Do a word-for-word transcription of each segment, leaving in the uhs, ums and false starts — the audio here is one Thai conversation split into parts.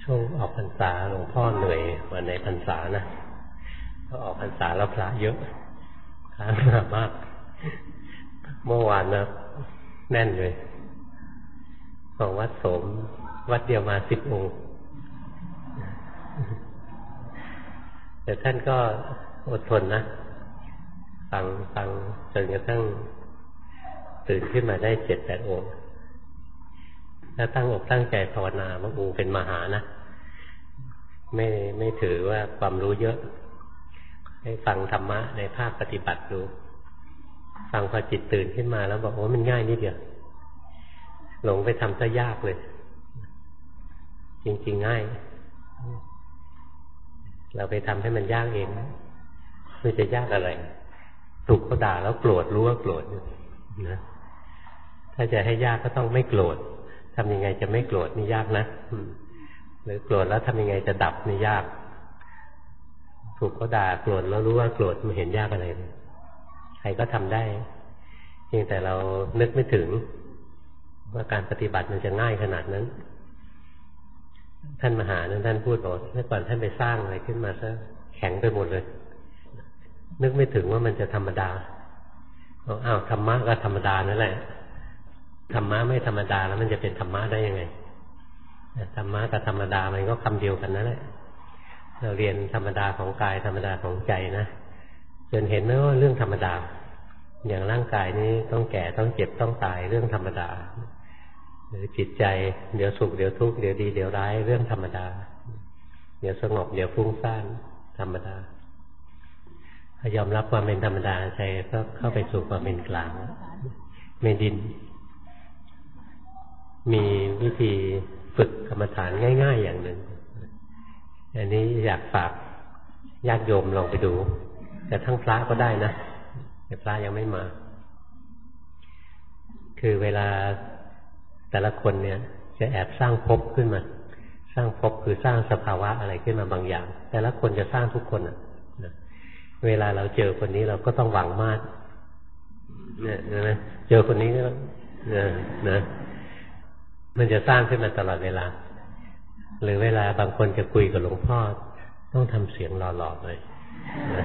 ช่วงออกพรรษาหลวงพ่อเหนื่อยกว่าในพรรษานะก็ออกพรรษาแล้วพระเยอะค้างมามากเมื่อวานนะแน่นเลยของวัดโสมวัดเดียวมาสิบองค์แต่ท่านก็อดทนนะฟังฟังจนกระทั่งตื่นขึ้นมาได้เจ็ดแปดองค์ถ้าตั้งอกตั้งใจภาวนาบางองค์เป็นมหานะไม่ไม่ถือว่าความรู้เยอะให้ฟังธรรมะในภาคปฏิบัติดูฟังพอจิตตื่นขึ้นมาแล้วบอกว่ามันง่ายนิดเดียวหลงไปทำซะยากเลยจริงๆง่ายเราไปทำให้มันยากเองไม่จะยากอะไรถูกเขาด่าแล้วโกรธรู้ว่าโกรธนะถ้าจะให้ยากก็ต้องไม่โกรธทำยังไงจะไม่โกรธนี่ยากนะหรือโกรธแล้วทำยังไงจะดับนี่ยากถูกเขาด่าโกรธแล้วรู้ว่าโกรธมันเห็นยากอะไรเลยใครก็ทำได้เพียงแต่เรานึกไม่ถึงว่าการปฏิบัติมันจะง่ายขนาดนั้นท่านมหานั้นท่านพูดบอกเมื่อก่อนท่านไปสร้างอะไรขึ้นมาซะแข็งไปหมดเลยนึกไม่ถึงว่ามันจะธรรมดาอ้าวธรรมะก็ธรรมดานั่นแหละธรรมะไม่ธรรมดาแล้วมันจะเป็นธรรมะได้ยังไงธรรมะกับธรรมดามันก็คำเดียวกันนั่นแหละเราเรียนธรรมดาของกายธรรมดาของใจนะจนเห็นไหมว่าเรื่องธรรมดาอย่างร่างกายนี้ต้องแก่ต้องเจ็บต้องตายเรื่องธรรมดาหรือจิตใจเดี๋ยวสุขเดี๋ยวทุกข์เดี๋ยวดีเดี๋ยวร้ายเรื่องธรรมดาเดี๋ยวสงบเดี๋ยวฟุ้งซ่านธรรมดาถ้ายอมรับความเป็นธรรมดาใจก็เข้าไปสู่ความเป็นกลางเมดินมีวิธีฝึกกรรมฐานง่ายๆอย่างหนึ่งอันนี้อยากฝากญาติโยมลองไปดูแต่ทั้งพระก็ได้นะแต่พระยังไม่มาคือเวลาแต่ละคนเนี่ยจะแอบสร้างภพขึ้นมาสร้างภพคือสร้างสภาวะอะไรขึ้นมาบางอย่างแต่ละคนจะสร้างทุกคนอ่ะเวลาเราเจอคนนี้เราก็ต้องหวังมากเนี่ยนะเจอคนนี้ก็นะนะมันจะสร้างขึ้นมาตลอดเวลาหรือเวลาบางคนจะคุยกับหลวงพ่อต้องทำเสียงหล่อๆเลยนะ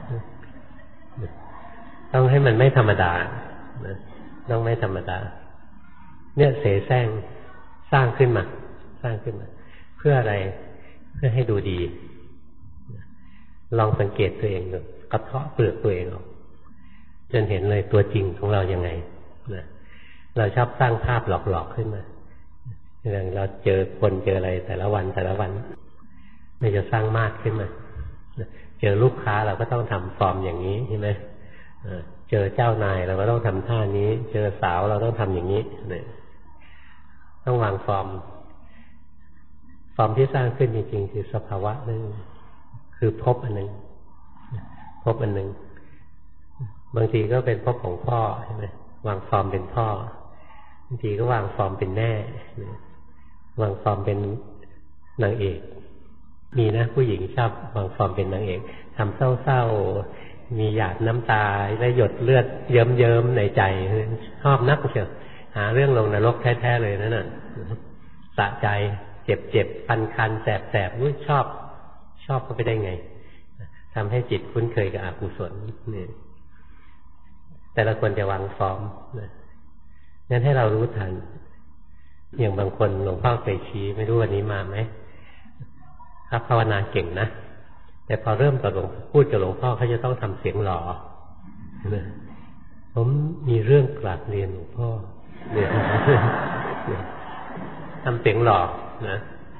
ต้องให้มันไม่ธรรมดานะต้องไม่ธรรมดาเนี่ยเสแสร้งสร้างขึ้นมาสร้างขึ้นมาเพื่ออะไรเพื่อให้ดูดีลองสังเกตตัวเองดูกระเทาะเปลือกตัวเองออกจนเห็นเลยตัวจริงของเรายังไงนะเราชอบสร้างภาพหลอกๆขึ้นมาอย่างเราเจอคนเจออะไรแต่ละวันแต่ละวันมันจะสร้างมากขึ้นมาเจอลูกค้าเราก็ต้องทำฟอร์มอย่างนี้ใช่ไหมเจอเจ้านายเราก็ต้องทำท่านี้เจอสาวเราต้องทำอย่างนี้เนี่ยต้องวางฟอร์มฟอร์มที่สร้างขึ้นจริงๆคือสภาวะนึงคือภพอันหนึ่งภพอันหนึ่งบางทีก็เป็นภพของพ่อใช่ไหมวางฟอร์มเป็นพ่อบางทีก็วางฟอร์มเป็นแม่วางฟอร์มเป็นนางเอกมีนะผู้หญิงชอบวางฟอร์มเป็นนางเอกทำเศร้าๆมีหยาดน้ำตาและหยดเลือดเยิ้มๆในใจชอบนักเชียวหาเรื่องลงนรกแท้ๆเลยนั่นน่ะสะใจเจ็บๆคันๆแสบๆอุ้ยชอบชอบก็ไปได้ไงทำให้จิตคุ้นเคยกับอกุศลนี่แต่ละคนจะวางฟอร์มงั้นให้เรารู้ทันอย่างบางคนหลวงพ่อเคยชี้ไม่รู้วันนี้มาไหมครับภาวนาเก่งนะแต่พอเริ่มกับหลวงพูดกับหลวงพ่อเขาจะต้องทำเสียงหล่อผมมีเรื่องกราบเรียนหลวงพ่อเนี่ยทำเสียงหล่อนะ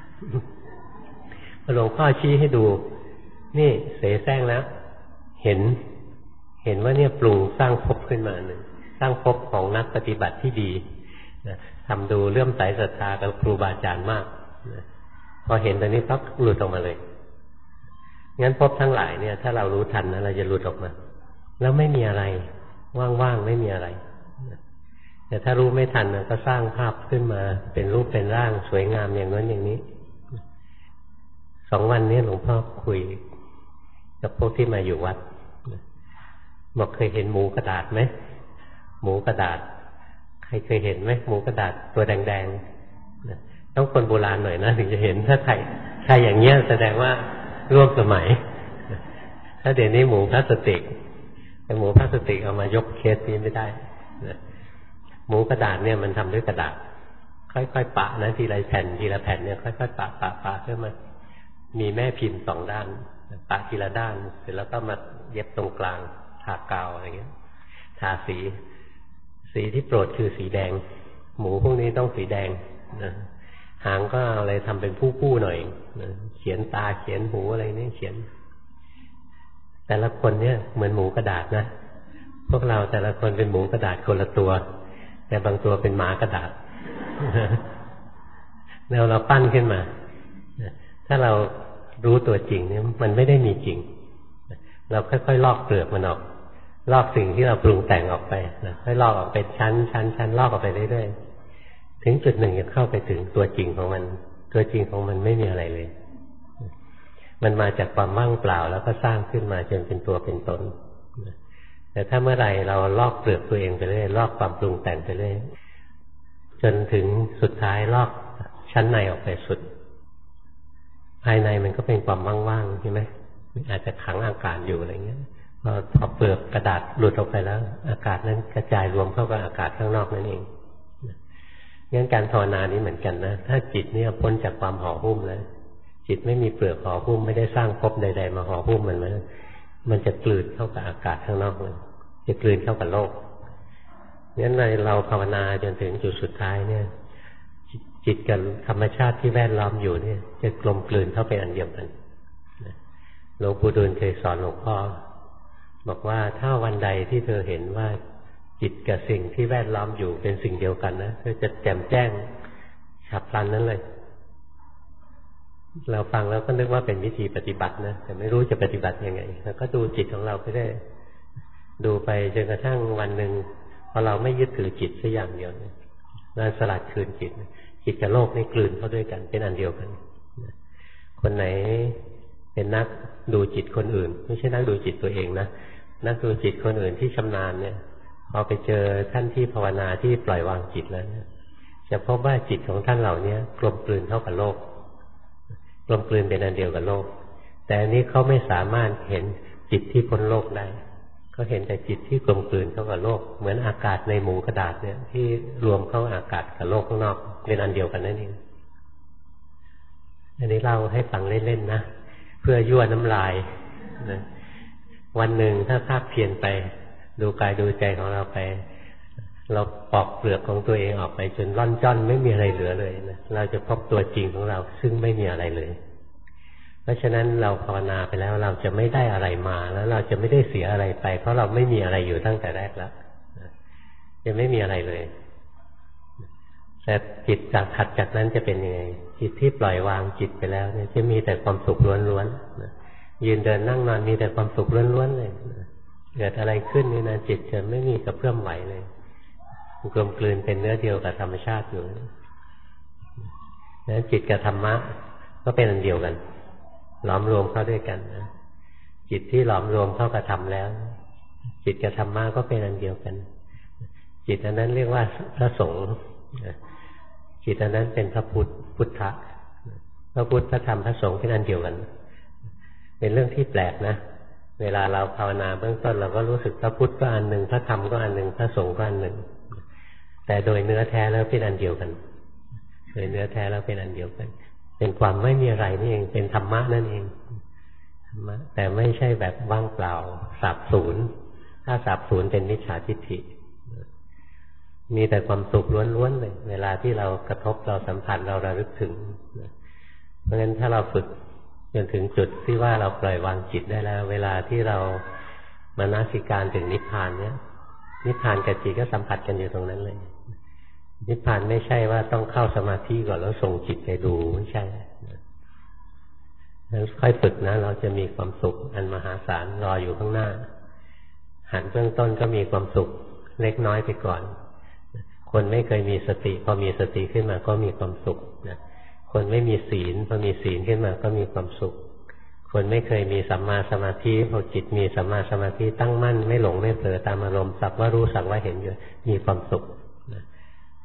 หลวงพ่อชี้ให้ดูนี่เสแสร้งแล้วเห็นเห็นว่าเนี่ยปรุงสร้างภพขึ้นมาหนึ่งสร้างภพของนักปฏิบัติที่ดีนะทำดูเลื่อมใสศรัทธากับครูบาอาจารย์มากนะพอเห็นตรงนี้ปั๊บหลุดออกมาเลยงั้นภพทั้งหลายเนี่ยถ้าเรารู้ทันนะเราจะหลุดออกมาแล้วไม่มีอะไรว่างๆไม่มีอะไรแต่ถ้ารู้ไม่ทันนะก็สร้างภาพขึ้นมาเป็นรูปเป็นร่างสวยงามอย่างนั้นอย่างนี้สองวันนี้หลวงพ่อคุยกับพวกที่มาอยู่วัดบอกเคยเห็นหมูกระดาษไหมหมูกระดาษใครเคยเห็นไหมหมูกระดาษตัวแดงๆต้องคนโบราณหน่อยนะถึงจะเห็นถ้าใครใครอย่างเงี้ยแสดงว่าร่วมสมัยถ้าเดี๋ยวนี้หมูพลาสติกแต่หมูพลาสติกเอามายกเคสนี้ไม่ได้หมูกระดาษเนี่ยมันทำด้วยกระดาษค่อยๆปะนะทีละแผ่นทีละแผ่นเนี่ยค่อยๆปะปะปะขึ้นมามีแม่พิมพ์สองด้านปะทีละด้านเสร็จแล้วก็มาเย็บตรงกลางทากาวอะไรเงี้ยทาสีสีที่โปรดคือสีแดงหมูพวกนี้ต้องสีแดงนะหางก็อะไรทำเป็นผู้ๆหน่อยนะเขียนตาเขียนหูอะไรนี่เขียนแต่ละคนเนี่ยเหมือนหมูกระดาษนะพวกเราแต่ละคนเป็นหมูกระดาษคนละตัวแต่บางตัวเป็นหมากระดาษแล้วเราปั้นขึ้นมาถ้าเรารู้ตัวจริงเนี่ยมันไม่ได้มีจริงเราค่อยๆลอกเปลือกมันออกลอกสิ่งที่เราปรุงแต่งออกไปนะค่อยลอกออกเป็นชั้นชั้นชั้นลอกออกไปเรื่อยๆถึงจุดหนึ่งจะเข้าไปถึงตัวจริงของมันตัวจริงของมันไม่มีอะไรเลยมันมาจากความว่างเปล่าแล้วก็สร้างขึ้นมาจนเป็นตัวเป็นตนแต่ถ้าเมื่อไหร่เราลอกเปลือกตัวเองไปเรื่อยลอกความปรุงแต่งไปเรื่อยจนถึงสุดท้ายลอกชั้นในออกไปสุดภายในมันก็เป็นความว่างๆใช่ไหมอาจจะขังอากาศอยู่อะไรเงี้ยพอพอเปลือกกระดาษหลุดออกไปแล้วอากาศนั้นกระจายรวมเข้ากับอากาศข้างนอกนั่นเองงั้นการภาวนานี้เหมือนกันนะถ้าจิตเนี่ยพ้นจากความห่อหุ้มแล้วจิตไม่มีเปลือกห่อหุ้มไม่ได้สร้างภพใดๆมาห่อหุ้มมันมันมันจะกลืนเข้ากับอากาศข้างนอกเลยจะกลืนเข้ากับโลกงั้นในเราภาวนาจนถึงจุดสุดท้ายเนี่ยจิตกับธรรมชาติที่แวดล้อมอยู่เนี่ยจะกลมกลืนเข้าเป็นอันเดียวกันหลวงปู่ดูลย์เคยสอนหลวงพ่อบอกว่าถ้าวันใดที่เธอเห็นว่าจิตกับสิ่งที่แวดล้อมอยู่เป็นสิ่งเดียวกันนะเธอจะแจ่มแจ้งฉับพลันนั้นเลยเราฟังแล้วก็นึกว่าเป็นวิธีปฏิบัตินะแต่ไม่รู้จะปฏิบัติยังไงแล้วก็ดูจิตของเราไปได้ดูไปจนกระทั่งวันหนึ่งพอเราไม่ยึดถือจิตสักอย่างเดียวเนี่ยเราสลัดคืนจิตจิตกับโลกนี่กลืนเข้าด้วยกันเป็นอันเดียวกันคนไหนเป็นนักดูจิตคนอื่นไม่ใช่นักดูจิตตัวเองนะนักดูจิตคนอื่นที่ชำนาญเนี่ยพอไปเจอท่านที่ภาวนาที่ปล่อยวางจิตแล้วเนี่ยจะพบว่าจิตของท่านเหล่านี้กลมกลืนเข้ากับโลกกลมกลืนเป็นอันเดียวกับโลกแต่อันนี้เขาไม่สามารถเห็นจิตที่พ้นโลกได้เขาเห็นแต่จิตที่กลมกลืนเข้ากับโลกเหมือนอากาศในหมูกระดาษเนี่ยที่รวมเข้าอากาศกับโลกข้างนอกเป็นอันเดียวกันนั่นเองอันนี้เล่าให้ฟังเล่นๆนะเพื่อยั่วน้ำลายนะวันหนึ่งถ้าภาคเพียรไปดูกายดูใจของเราไปเราปอกเปลือกของตัวเองออกไปจนร่อนจ้อนไม่มีอะไรเหลือเลยนะเราจะพบตัวจริงของเราซึ่งไม่มีอะไรเลยเพราะฉะนั้นเราภาวนาไปแล้วเราจะไม่ได้อะไรมาแล้วเราจะไม่ได้เสียอะไรไปเพราะเราไม่มีอะไรอยู่ตั้งแต่แรกแล้วจะไม่มีอะไรเลยแต่จิตจากถัดจากนั้นจะเป็นยังไงจิตที่ปล่อยวางจิตไปแล้วเนี่ยจะมีแต่ความสุขล้วนๆยืนเดินนั่งนอนมีแต่ความสุขล้วนๆเลยเกิดอะไรขึ้นนี่นะจิตจะไม่มีกระเพื่อมไหวเลยกลมกลืนเป็นเนื้อเดียวกับธรรมชาติอยู่นั้นจิตกับธรรมะก็เป็นอันเดียวกันหลอมรวมเข้าด้วยกันนะจิตที่หลอมรวมเข้ากับธรรมแล้วจิตกับธรรมะก็เป็นอันเดียวกันจิตอันนั้นเรียกว่าพระสงฆ์จิตอันนั้นเป็นพระพุทธพุทธะพระพุทธพระธรรมพระสงฆ์เป็นอันเดียวกันเป็นเรื่องที่แปลกนะเวลาเราภาวนาเบื้องต้นเราก็รู้สึกพระพุทธก็อันหนึ่งพระธรรมก็อันหนึ่งพระสงฆ์ก็อันหนึ่งแต่โดยเนื้อแท้แล้วเป็นอันเดียวกันโดยเนื้อแท้แล้วเป็นอันเดียวกันเป็นความไม่มีอะไรนี่เองเป็นธรรมะนั่นเองธรรมะแต่ไม่ใช่แบบว่างเปล่าสาบสูญถ้าสาบสูญเป็นมิจฉาทิฏฐิมีแต่ความสุขล้วนๆเลยเวลาที่เรากระทบเราสัมผัสเราระลึกถึงเพราะฉะนั้นถ้าเราฝึกจนถึงจุดที่ว่าเราปล่อยวางจิตได้แล้วเวลาที่เรามนสิการถึงนิพพานเนี่ยนิพพานกับจิตก็สัมผัสกันอยู่ตรงนั้นเลยนิพพานไม่ใช่ว่าต้องเข้าสมาธิก่อนแล้วส่งจิตไปดูไม่ใช่แล้วค่อยฝึกนะเราจะมีความสุขอันมหาศาลรออยู่ข้างหน้าหันเบื้องต้นก็มีความสุขเล็กน้อยไปก่อนคนไม่เคยมีสติพอมีสติขึ้นมาก็มีความสุขนะคนไม่มีศีลพอมีศีลขึ้นมาก็มีความสุขคนไม่เคยมีสัมมาสมาธิพอจิตมีสัมมาสมาธิตั้งมั่นไม่หลงไม่เผลอตามอารมณ์สักว่ารู้สักว่าเห็นอยู่มีความสุขนะจิ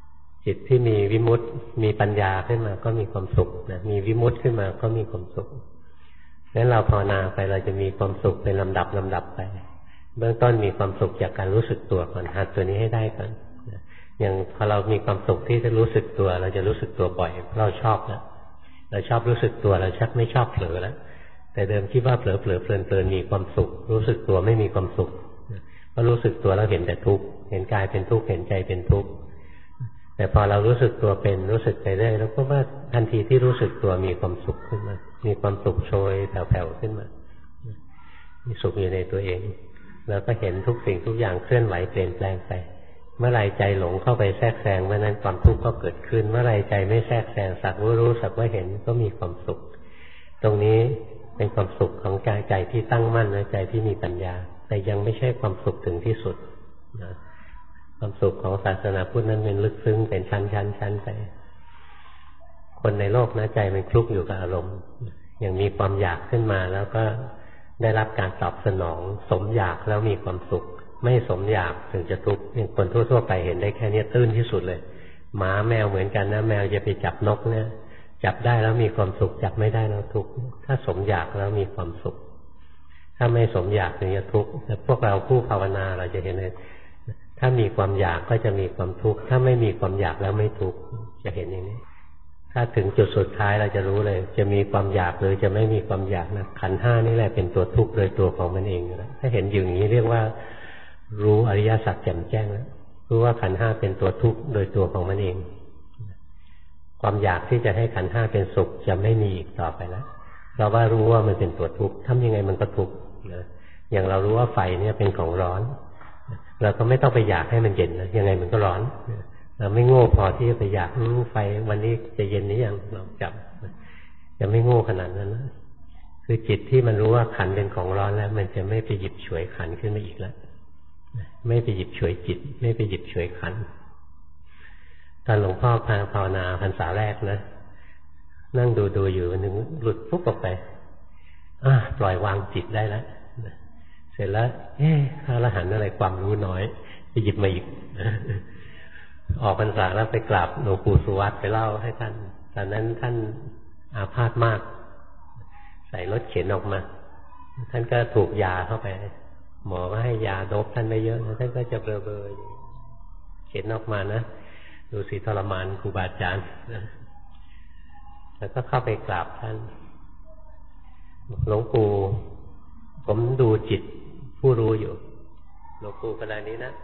จิตที่มีวิมุตติมีปัญญาขึ้นมาก็มีความสุขนะมีวิมุตติขึ้นมาก็มีความสุขงั้นเราภาวนาไปเราจะมีความสุขเป็นลำดับลำดับไปเบื้องต้นมีความสุขจากการรู้สึกตัวก่อนหัดตัวนี้ให้ได้ก่อนอย่างพอเรามีความสุขที่จะรู้สึกตัวเราจะรู้สึกตัวบ่อยเพราะเราชอบแล้วเราชอบรู้สึกตัวเราชักไม่ชอบเผลอแล้วแต่เดิมคิดว่าเผลอเผลอเพลินเพลินมีความสุขรู้สึกตัวไม่มีความสุขเพราะรู้สึกตัวเราเห็นแต่ทุกข์เห็นกายเป็นทุกข์เห็นใจเป็นทุกข์แต่พอเรารู้สึกตัวเป็นรู้สึกไปได้แล้วก็ว่าทันทีที่รู้สึกตัวมีความสุขขึ้นมามีความสุขโชยแผ่วๆขึ้นมามีสุขอยู่ในตัวเองแล้วก็เห็นทุกสิ่งทุกอย่างเคลื่อนไหวเปลี่ยนแปลงไปเมื่อไรใจหลงเข้าไปแทรกแซงเมื่อนั้นความทุกข์ก็เกิดขึ้นเมื่อไรใจไม่แทรกแซงสักว่ารู้สักว่าเห็นก็มีความสุขตรงนี้เป็นความสุขของใจใจที่ตั้งมั่นและใจที่มีปัญญาแต่ยังไม่ใช่ความสุขถึงที่สุดนะความสุขของศาสนาพุทธนั้นเป็นลึกซึ้งเป็นชั้นชั้นชั้นไปคนในโลกนะใจมันคลุกอยู่กับอารมณ์อย่างมีความอยากขึ้นมาแล้วก็ได้รับการตอบสนองสมอยากแล้วมีความสุขไม่สมอยากถึงจะทุกข์คนทั่วๆไปเห็นได้แค่นี้ตื้นที่สุดเลยหมาแมวเหมือนกันนะแมวจะไปจับนกเนี่ยจับได้แล้วมีความสุขจับไม่ได้แล้วทุกข์ถ้าสมอยากแล้วมีความสุขถ้าไม่สมอยากถึงจะทุกข์แต่พวกเราผู้ภาวนาเราจะเห็นเลยถ้ามีความอยากก็จะมีความทุกข์ถ้าไม่มีความอยากแล้วไม่ทุกข์จะเห็นอย่างนี้ถ้าถึงจุดสุดท้ายเราจะรู้เลยจะมีความอยากหรือจะไม่มีความอยากนะขันธ์ห้านี่แหละเป็นตัวทุกข์โดยตัวของมันเองนะถ้าเห็นอย่างนี้เรียกว่ารู้อริยสัจแจ่มแจ้งแล้วรู้ว่าขันธ์ห้าเป็นตัวทุกข์โดยตัวของมันเองความอยากที่จะให้ขันธ์ห้าเป็นสุขจะไม่มีอีกต่อไปแล้วเพราะว่ารู้ว่ามันเป็นตัวทุกข์ทำยังไงมันก็ทุกข์นะอย่างเรารู้ว่าไฟเนี่ยเป็นของร้อนเราก็ไม่ต้องไปอยากให้มันเย็นนะยังไงมันก็ร้อนเราไม่โง่พอที่จะไปอยากไฟวันนี้จะเย็นนี้ยังเราจับจะไม่โง่ขนาดนั้นนะคือจิตที่มันรู้ว่าขันเป็นของร้อนแล้วมันจะไม่ไปหยิบฉวยขันขึ้นมาอีกแล้วไม่ไปหยิบฉวยจิตไม่ไปหยิบฉวยขันตอนหลวงพ่อพาภาวนาพรรษาแรกนะนั่งดูดูอยู่หนึ่งหลุดปุ๊บออกไปอ่ะปล่อยวางจิตได้แล้วเสร็จแล้วเอ๊ะพระอรหันต์อะไรความรู้น้อยไปหยิบมาอีกออกพรรษาแล้วไปกราบหลวงปู่สุวัตไปเล่าให้ท่านตอนนั้นท่านอาพาธมากใส่รถเข็นออกมาท่านก็ถูกยาเข้าไปหมอก็ให้ยาโดบท่านไม่เยอะท่านก็จะเบลอๆเข็นออกมานะดูสิทรมานครูบาอาจารย์แล้วก็เข้าไปกราบท่านหลวงปู่ผมดูจิตผู้รู้อยู่หลวงปู่ขณะนี้นะ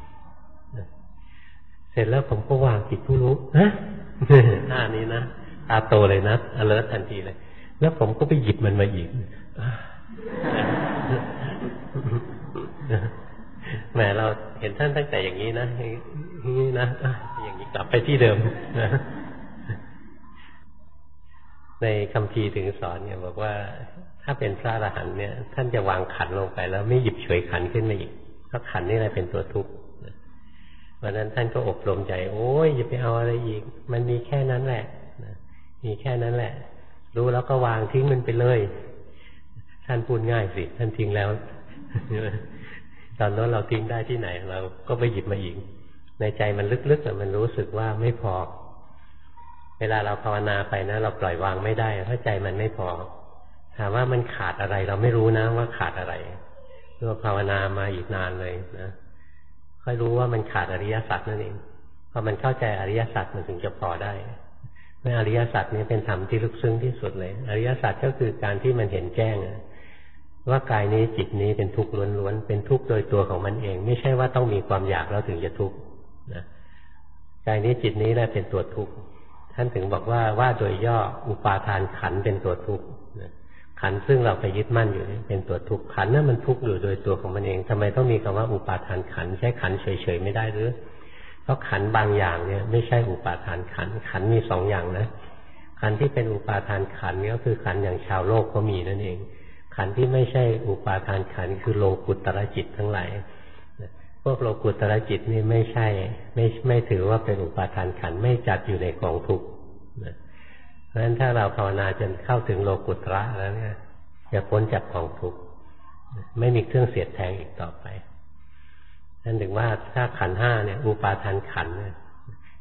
เสร็จแล้วผมก็วางจิตผู้รู้ฮะหน้านี้นะตาโตเลยนะ alert ทันทีเลยแล้วผมก็ไปหยิบมันมาอีกแหมเราเห็นท่านตั้งแต่อย่างนี้นะอย่างนี้นะอย่างนี้กลับไปที่เดิมนะในคัมภีร์ถึงสอนเนี่ยบอกว่าถ้าเป็นพระอรหันต์เนี่ยท่านจะวางขันลงไปแล้วไม่หยิบฉวยขันขึ้นมาอีกเพราะขันนี่แหละเป็นตัวทุกข์วันนั้นท่านก็อบรมใจโอ้ยอย่าไปเอาอะไรอีกมันมีแค่นั้นแหละมีแค่นั้นแหละรู้แล้วก็วางทิ้งมันไปเลยท่านพูดง่ายสิท่านทิ้งแล้วตอนนั้นเราทิ้งได้ที่ไหนเราก็ไปหยิบมาอีกในใจมันลึกๆมันรู้สึกว่าไม่พอเวลาเราภาวนาไปนะเราปล่อยวางไม่ได้เพราะใจมันไม่พอถามว่ามันขาดอะไรเราไม่รู้นะว่าขาดอะไรเราภาวนามาอีกนานเลยนะค่อยรู้ว่ามันขาดอริยสัจนั่นเองพอมันเข้าใจอริยสัจมันถึงจะพอได้ในอริยสัจนี้เป็นธรรมที่ลึกซึ้งที่สุดเลยอริยสัจก็คือการที่มันเห็นแจ้งว่ากายนี้จิตนี้เป็นทุกข์ล้วนๆเป็นทุกข์โดยตัวของมันเองไม่ใช่ว่าต้องมีความอยากแล้วถึงจะทุกข์นะกายนี้จิตนี้แหละเป็นตัวทุกข์ท่านถึงบอกว่าว่าโดยย่ออุปาทานขันเป็นตัวทุกข์ขันซึ่งเราไปยึดมั่นอยู่นี่เป็นตัวทุกข์ขันนั้นมันทุกข์อยู่โดยตัวของมันเองทำไมต้องมีคำว่าอุปาทานขันใช้ขันเฉยๆไม่ได้หรือเพราะขันบางอย่างเนี่ยไม่ใช่อุปาทานขันขันมีสองอย่างนะขันที่เป็นอุปาทานขันก็คือขันอย่างชาวโลกก็มีนั่นเองขันที่ไม่ใช่อุปาทานขันคือโลกุตตรจิตทั้งหลายพวกโลกุตตรจิตนี่ไม่ใช่ไม่ไม่ถือว่าเป็นอุปาทานขันไม่จัดอยู่ในกองทุกข์เพราะฉะนั้นถ้าเราภาวนาจนเข้าถึงโลกุตระแล้วเนี่ยจะพ้นจากกองทุกข์ไม่มีเครื่องเสียดแทงอีกต่อไปนั่นถึงว่าถ้าขันธ์ห้าเนี่ยอุปาทานขันธ์เนี่ย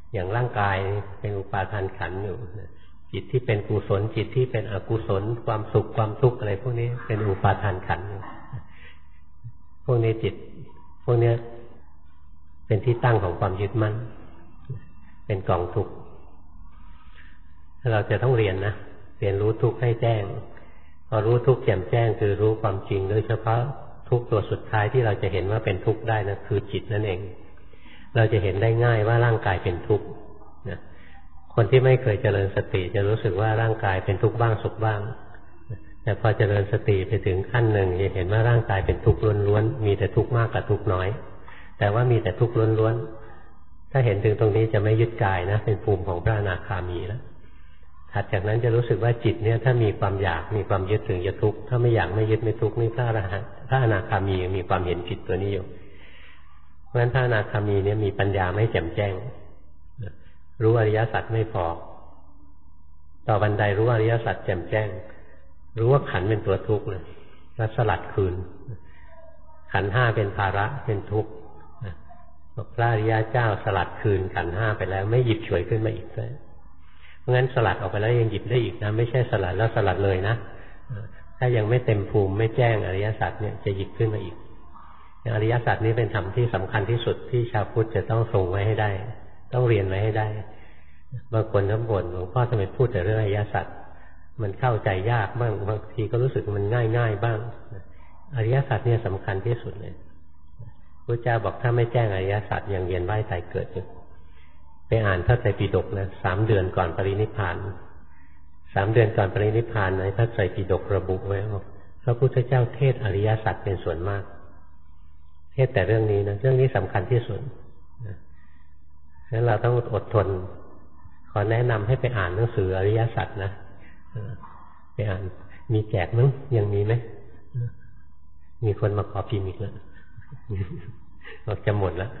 อย่างร่างกายเป็นอุปาทานขันธ์อยู่จิตที่เป็นกุศลจิตที่เป็นอกุศลความสุขความทุกข์อะไรพวกนี้เป็นอุปาทานขันธ์อยู่พวกนี้จิตพวกนี้เป็นที่ตั้งของความยึดมั่นเป็นกองทุกข์เราจะต้องเรียนนะเรียนรู้ทุกข์ให้แจ้งพอรู้ทุกข์แจ่มแจ้งคือรู้ความจริงโดยเฉพาะทุกข์ตัวสุดท้ายที่เราจะเห็นว่าเป็นทุกข์ได้นะคือจิตนั่นเองเราจะเห็นได้ง่ายว่าร่างกายเป็นทุกข์นะคนที่ไม่เคยเจริญสติจะรู้สึกว่าร่างกายเป็นทุกข์บ้างสุขบ้างแต่พอเจริญสติไปถึงขั้นหนึ่งจะเห็นว่าร่างกายเป็นทุกข์ล้วนๆมีแต่ทุกข์มากกับทุกข์น้อยแต่ว่ามีแต่ทุกข์ล้วนๆถ้าเห็นถึงตรงนี้จะไม่ยึดกายนะเป็นภูมิของพระอนาคามีแล้วถัดจากนั้นจะรู้สึกว่าจิตเนี่ยถ้ามีความอยากมีความยึดถึงจะทุกข์ถ้าไม่อยากไม่ยึดไม่ทุกข์นี่พระอรหันต์พระอนาคามีมีความเห็นผิดตัวนี้อยู่เพราะฉะนั้นพระอนาคามีเนี่ยมีปัญญาไม่แจ่มแจ้งรู้อริยสัจไม่พอต่อบันไดรู้อริยสัจแจ่มแจ้งรู้ว่าขันธ์เป็นตัวทุกข์เลยแล้วสลัดคืนขันธ์ห้าเป็นภาระเป็นทุกข์พระอริยเจ้าสลัดคืนขันธ์ห้าไปแล้วไม่หยิบฉวยขึ้นมาอีกเลยเพราะงั้นสลัดออกไปแล้วยังหยิบได้อีกนะไม่ใช่สลัดแล้วสลัดเลยนะถ้ายังไม่เต็มภูมิไม่แจ้งอริยสัจเนี่ยจะหยิบขึ้นมาอีกอริยสัจนี้เป็นธรรมที่สำคัญที่สุดที่ชาวพุทธจะต้องทรงไว้ให้ได้ต้องเรียนไว้ให้ได้บางคนทั้งบ่นหลวงพ่อทำไมพูดแต่เรื่องอริยสัจมันเข้าใจยากบ้างบางทีก็รู้สึกมันง่ายง่ายบ้างอริยสัจเนี่ยสำคัญที่สุดเลยพระเจ้าบอกถ้าไม่แจ้งอริยสัจยังเวียนว่ายตายเกิดอยู่ไปอ่านพระไตรปิฎกนะสามเดือนก่อนปรินิพพานสามเดือนก่อนปรินิพพานในพระไตรปิฎกระบุไว้ว่าพระพุทธเจ้าเทศอริยสัจเป็นส่วนมากเทศแต่เรื่องนี้นะเรื่องนี้สำคัญที่สุดงั้นเราต้องอดทนขอแนะนำให้ไปอ่านหนังสืออริยสัจนะไปอ่านมีแจกมั้งยังมีไหมมีคนมาขอพิมพ์อีกแล้วบอกจะหมดแล้ว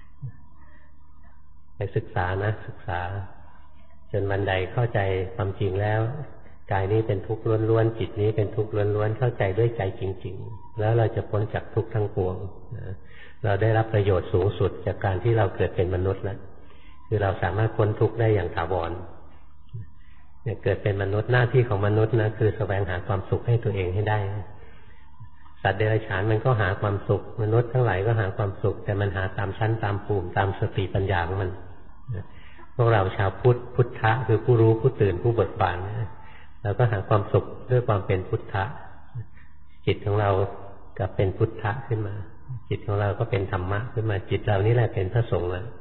ไปศึกษานะศึกษาจนวันใดเข้าใจความจริงแล้วกายนี้เป็นทุกข์ล้วนๆจิตนี้เป็นทุกข์ล้วนๆเข้าใจด้วยใจจริงๆแล้วเราจะพ้นจากทุกข์ทั้งปวงเราได้รับประโยชน์สูงสุดจากการที่เราเกิดเป็นมนุษย์แล้วคือเราสามารถพ้นทุกข์ได้อย่างถาวรเนี่ยเกิดเป็นมนุษย์หน้าที่ของมนุษย์นะคือแสวงหาความสุขให้ตัวเองให้ได้สัตว์เดรัจฉานมันก็หาความสุขมนุษย์ทั้งหลายก็หาความสุขแต่มันหาตามชั้นตามภูมิตามสติปัญญาของมันพวกเราชาวพุทธพุทธะคือผู้รู้ผู้ตื่นผู้เบิกบานเราก็หาความสุขด้วยความเป็นพุทธะจิตของเราก็เป็นพุทธะขึ้นมาจิตของเราก็เป็นธรรมะขึ้นมาจิตเรานี่แหละเป็นพระสงฆ์แล้ว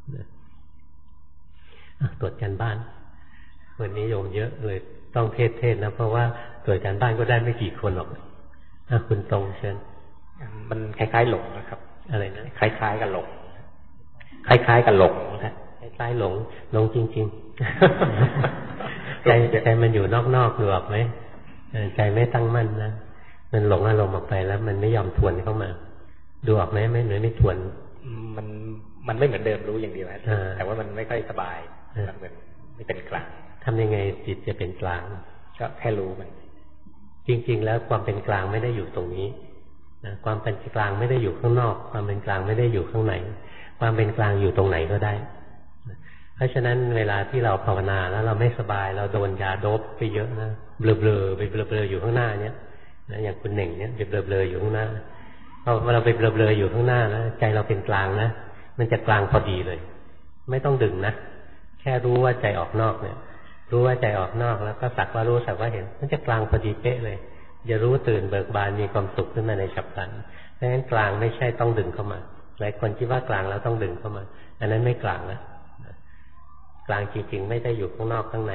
ตรวจการบ้านวันนี้โยมเยอะเลยต้องเทศเทศนะเพราะว่าตรวจการบ้านก็ได้ไม่กี่คนหรอกคุณตรงเชิญมันคล้ายๆหลงนะครับอะไรนะคล้ายๆกับหลงคล้ายๆกับหลงนะคล้ายๆหลงหลงจริงๆใจใจมันอยู่นอกๆดูออกไหมใจไม่ตั้งมั่นนะมันหลงอารมณ์ออกไปแล้วมันไม่ยอมทวนเข้ามาดูออกไหมไม่เหมือนไม่ทวนมันมันไม่เหมือนเดิมรู้อย่างเดียวแต่ว่ามันไม่ค่อยสบายมันเหมือนไม่เป็นกลางทำยังไงจิตจะเป็นกลางก็แค่รู้มันจริงๆแล้วความเป็นกลางไม่ได้อยู่ตรงนี้นะความเป็นกลางไม่ได้อยู่ข้างนอกความเป็นกลางไม่ได้อยู่ข้างในความเป็นกลางอยู่ตรงไหนก็ได้เพราะฉะนั้นเวลาที่เราภาวนาแล้วเราไม่สบายเราโดนยาโดปไปเยอะนะเบลอๆไปเบลอๆอยู่ข้างหน้าเนี้ยนะอย่างคุณเหน่งเนี้ยเบลอๆอยู่ข้างหน้าพอเราไปเบลอๆอยู่ข้างหน้านะใจเราเป็นกลางนะมันจะกลางพอดีเลยไม่ต้องดึงนะแค่รู้ว่าใจออกนอกเนี่ยรู้ว่าใจออกนอกแล้วก็สักว่ารู้สักว่าเห็นมันจะกลางพอดีเป๊ะเลยจะรู้ตื่นเบิกบานมีความสุขขึ้นมาในฉับพลันเพราะฉะนั้นกลางไม่ใช่ต้องดึงเข้ามาหลายคนคิดว่ากลางแล้วต้องดึงเข้ามาอันนั้นไม่กลางนะกลางจริงๆไม่ได้อยู่ข้างนอกข้างใน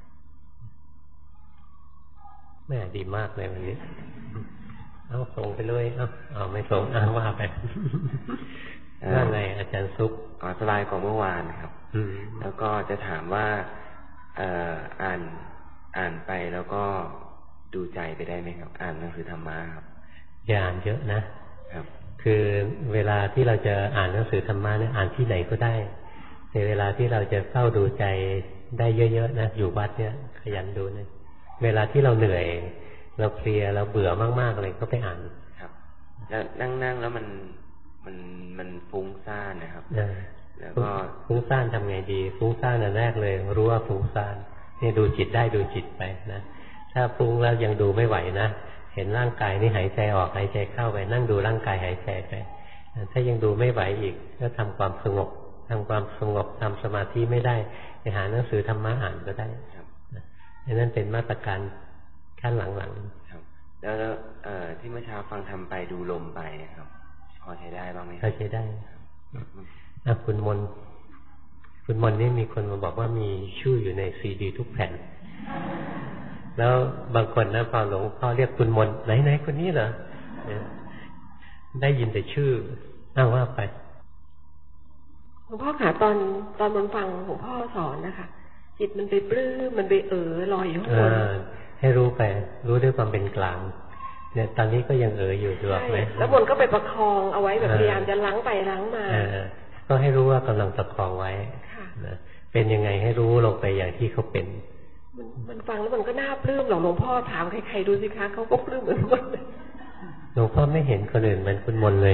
แม่ดีมากเลยวันนี้เอาส่งไปเลยเอาเอาไม่ส่งเอาว่าไปว่าไงอาจารย์ซุปอ๋อสบายกว่าเมื่อวานครับแล้วก็จะถามว่าเอ่ออ่านอ่านไปแล้วก็ดูใจไปได้ไหมครับอ่านหนังสือธรรมะครับอย่าอ่านเยอะนะครับคือเวลาที่เราจะอ่านหนังสือธรรมะเนี่ยอ่านที่ไหนก็ได้ในเวลาที่เราจะเฝ้าดูใจได้เยอะๆนะอยู่วัดเนี่ยขยันดูนะเวลาที่เราเหนื่อยเราเพลียเราเบื่อมากๆเลยก็ไปอ่านครับแล้วนั่งๆแล้วมันมันมันฟุ้งซ่านนะครับแล้วก็ฟุ้งซ่านทำไงดีฟุ้งซ่านอันแรกเลยรู้ว่าฟุ้งซ่านนี่ดูจิตได้ดูจิตไปนะถ้าฟุ้งแล้วยังดูไม่ไหวนะเห็นร่างกายนี่หายใจออกหายใจเข้าไปนั่งดูร่างกายหายใจไปถ้ายังดูไม่ไหวอีกก็ทำความสงบทำความสงบทำสมาธิไม่ได้ไปหาหนังสือธรรมะอ่านก็ได้นั่นเป็นมาตรการขั้นหลังๆครับแล้วเอ่อที่เมื่อเช้าฟังทำไปดูลมไปครับพอใช้ได้บ้างไหมพอใช้ได้อ่ะคุณมนคุณมนนี่มีคนมาบอกว่ามีชื่ออยู่ในซีดีทุกแผ่นแล้วบางคนนะพอหลวงพ่อเรียกคุณมนไหนไหนคนนี้เหรอได้ยินแต่ชื่ออ้าวว่าไปหลวงพ่อค่ะตอนตอนมันฟังหลวงพ่อสอนนะคะจิตมันไปปลื้มมันไปเอ๋อลอยอยู่ข้างบนให้รู้ไปรู้ด้วยความเป็นกลางเนี่ยตอนนี้ก็ยังเอ๋ออยู่ถูกไหมแล้วบนก็ไปประคองเอาไว้แบบพยายามจะล้างไปล้างมาก็ให้รู้ว่ากำลังประคองไว้นะเป็นยังไงให้รู้ลงไปอย่างที่เขาเป็นมันมันฟังแล้วมันก็น่าปลื้มหรอกหลวงพ่อถามใครๆดูสิคะเขาก็ปลื้มเหมือนกันหลวงพ่อไม่เห็นคนอื่นเหมือนคุณมนเลย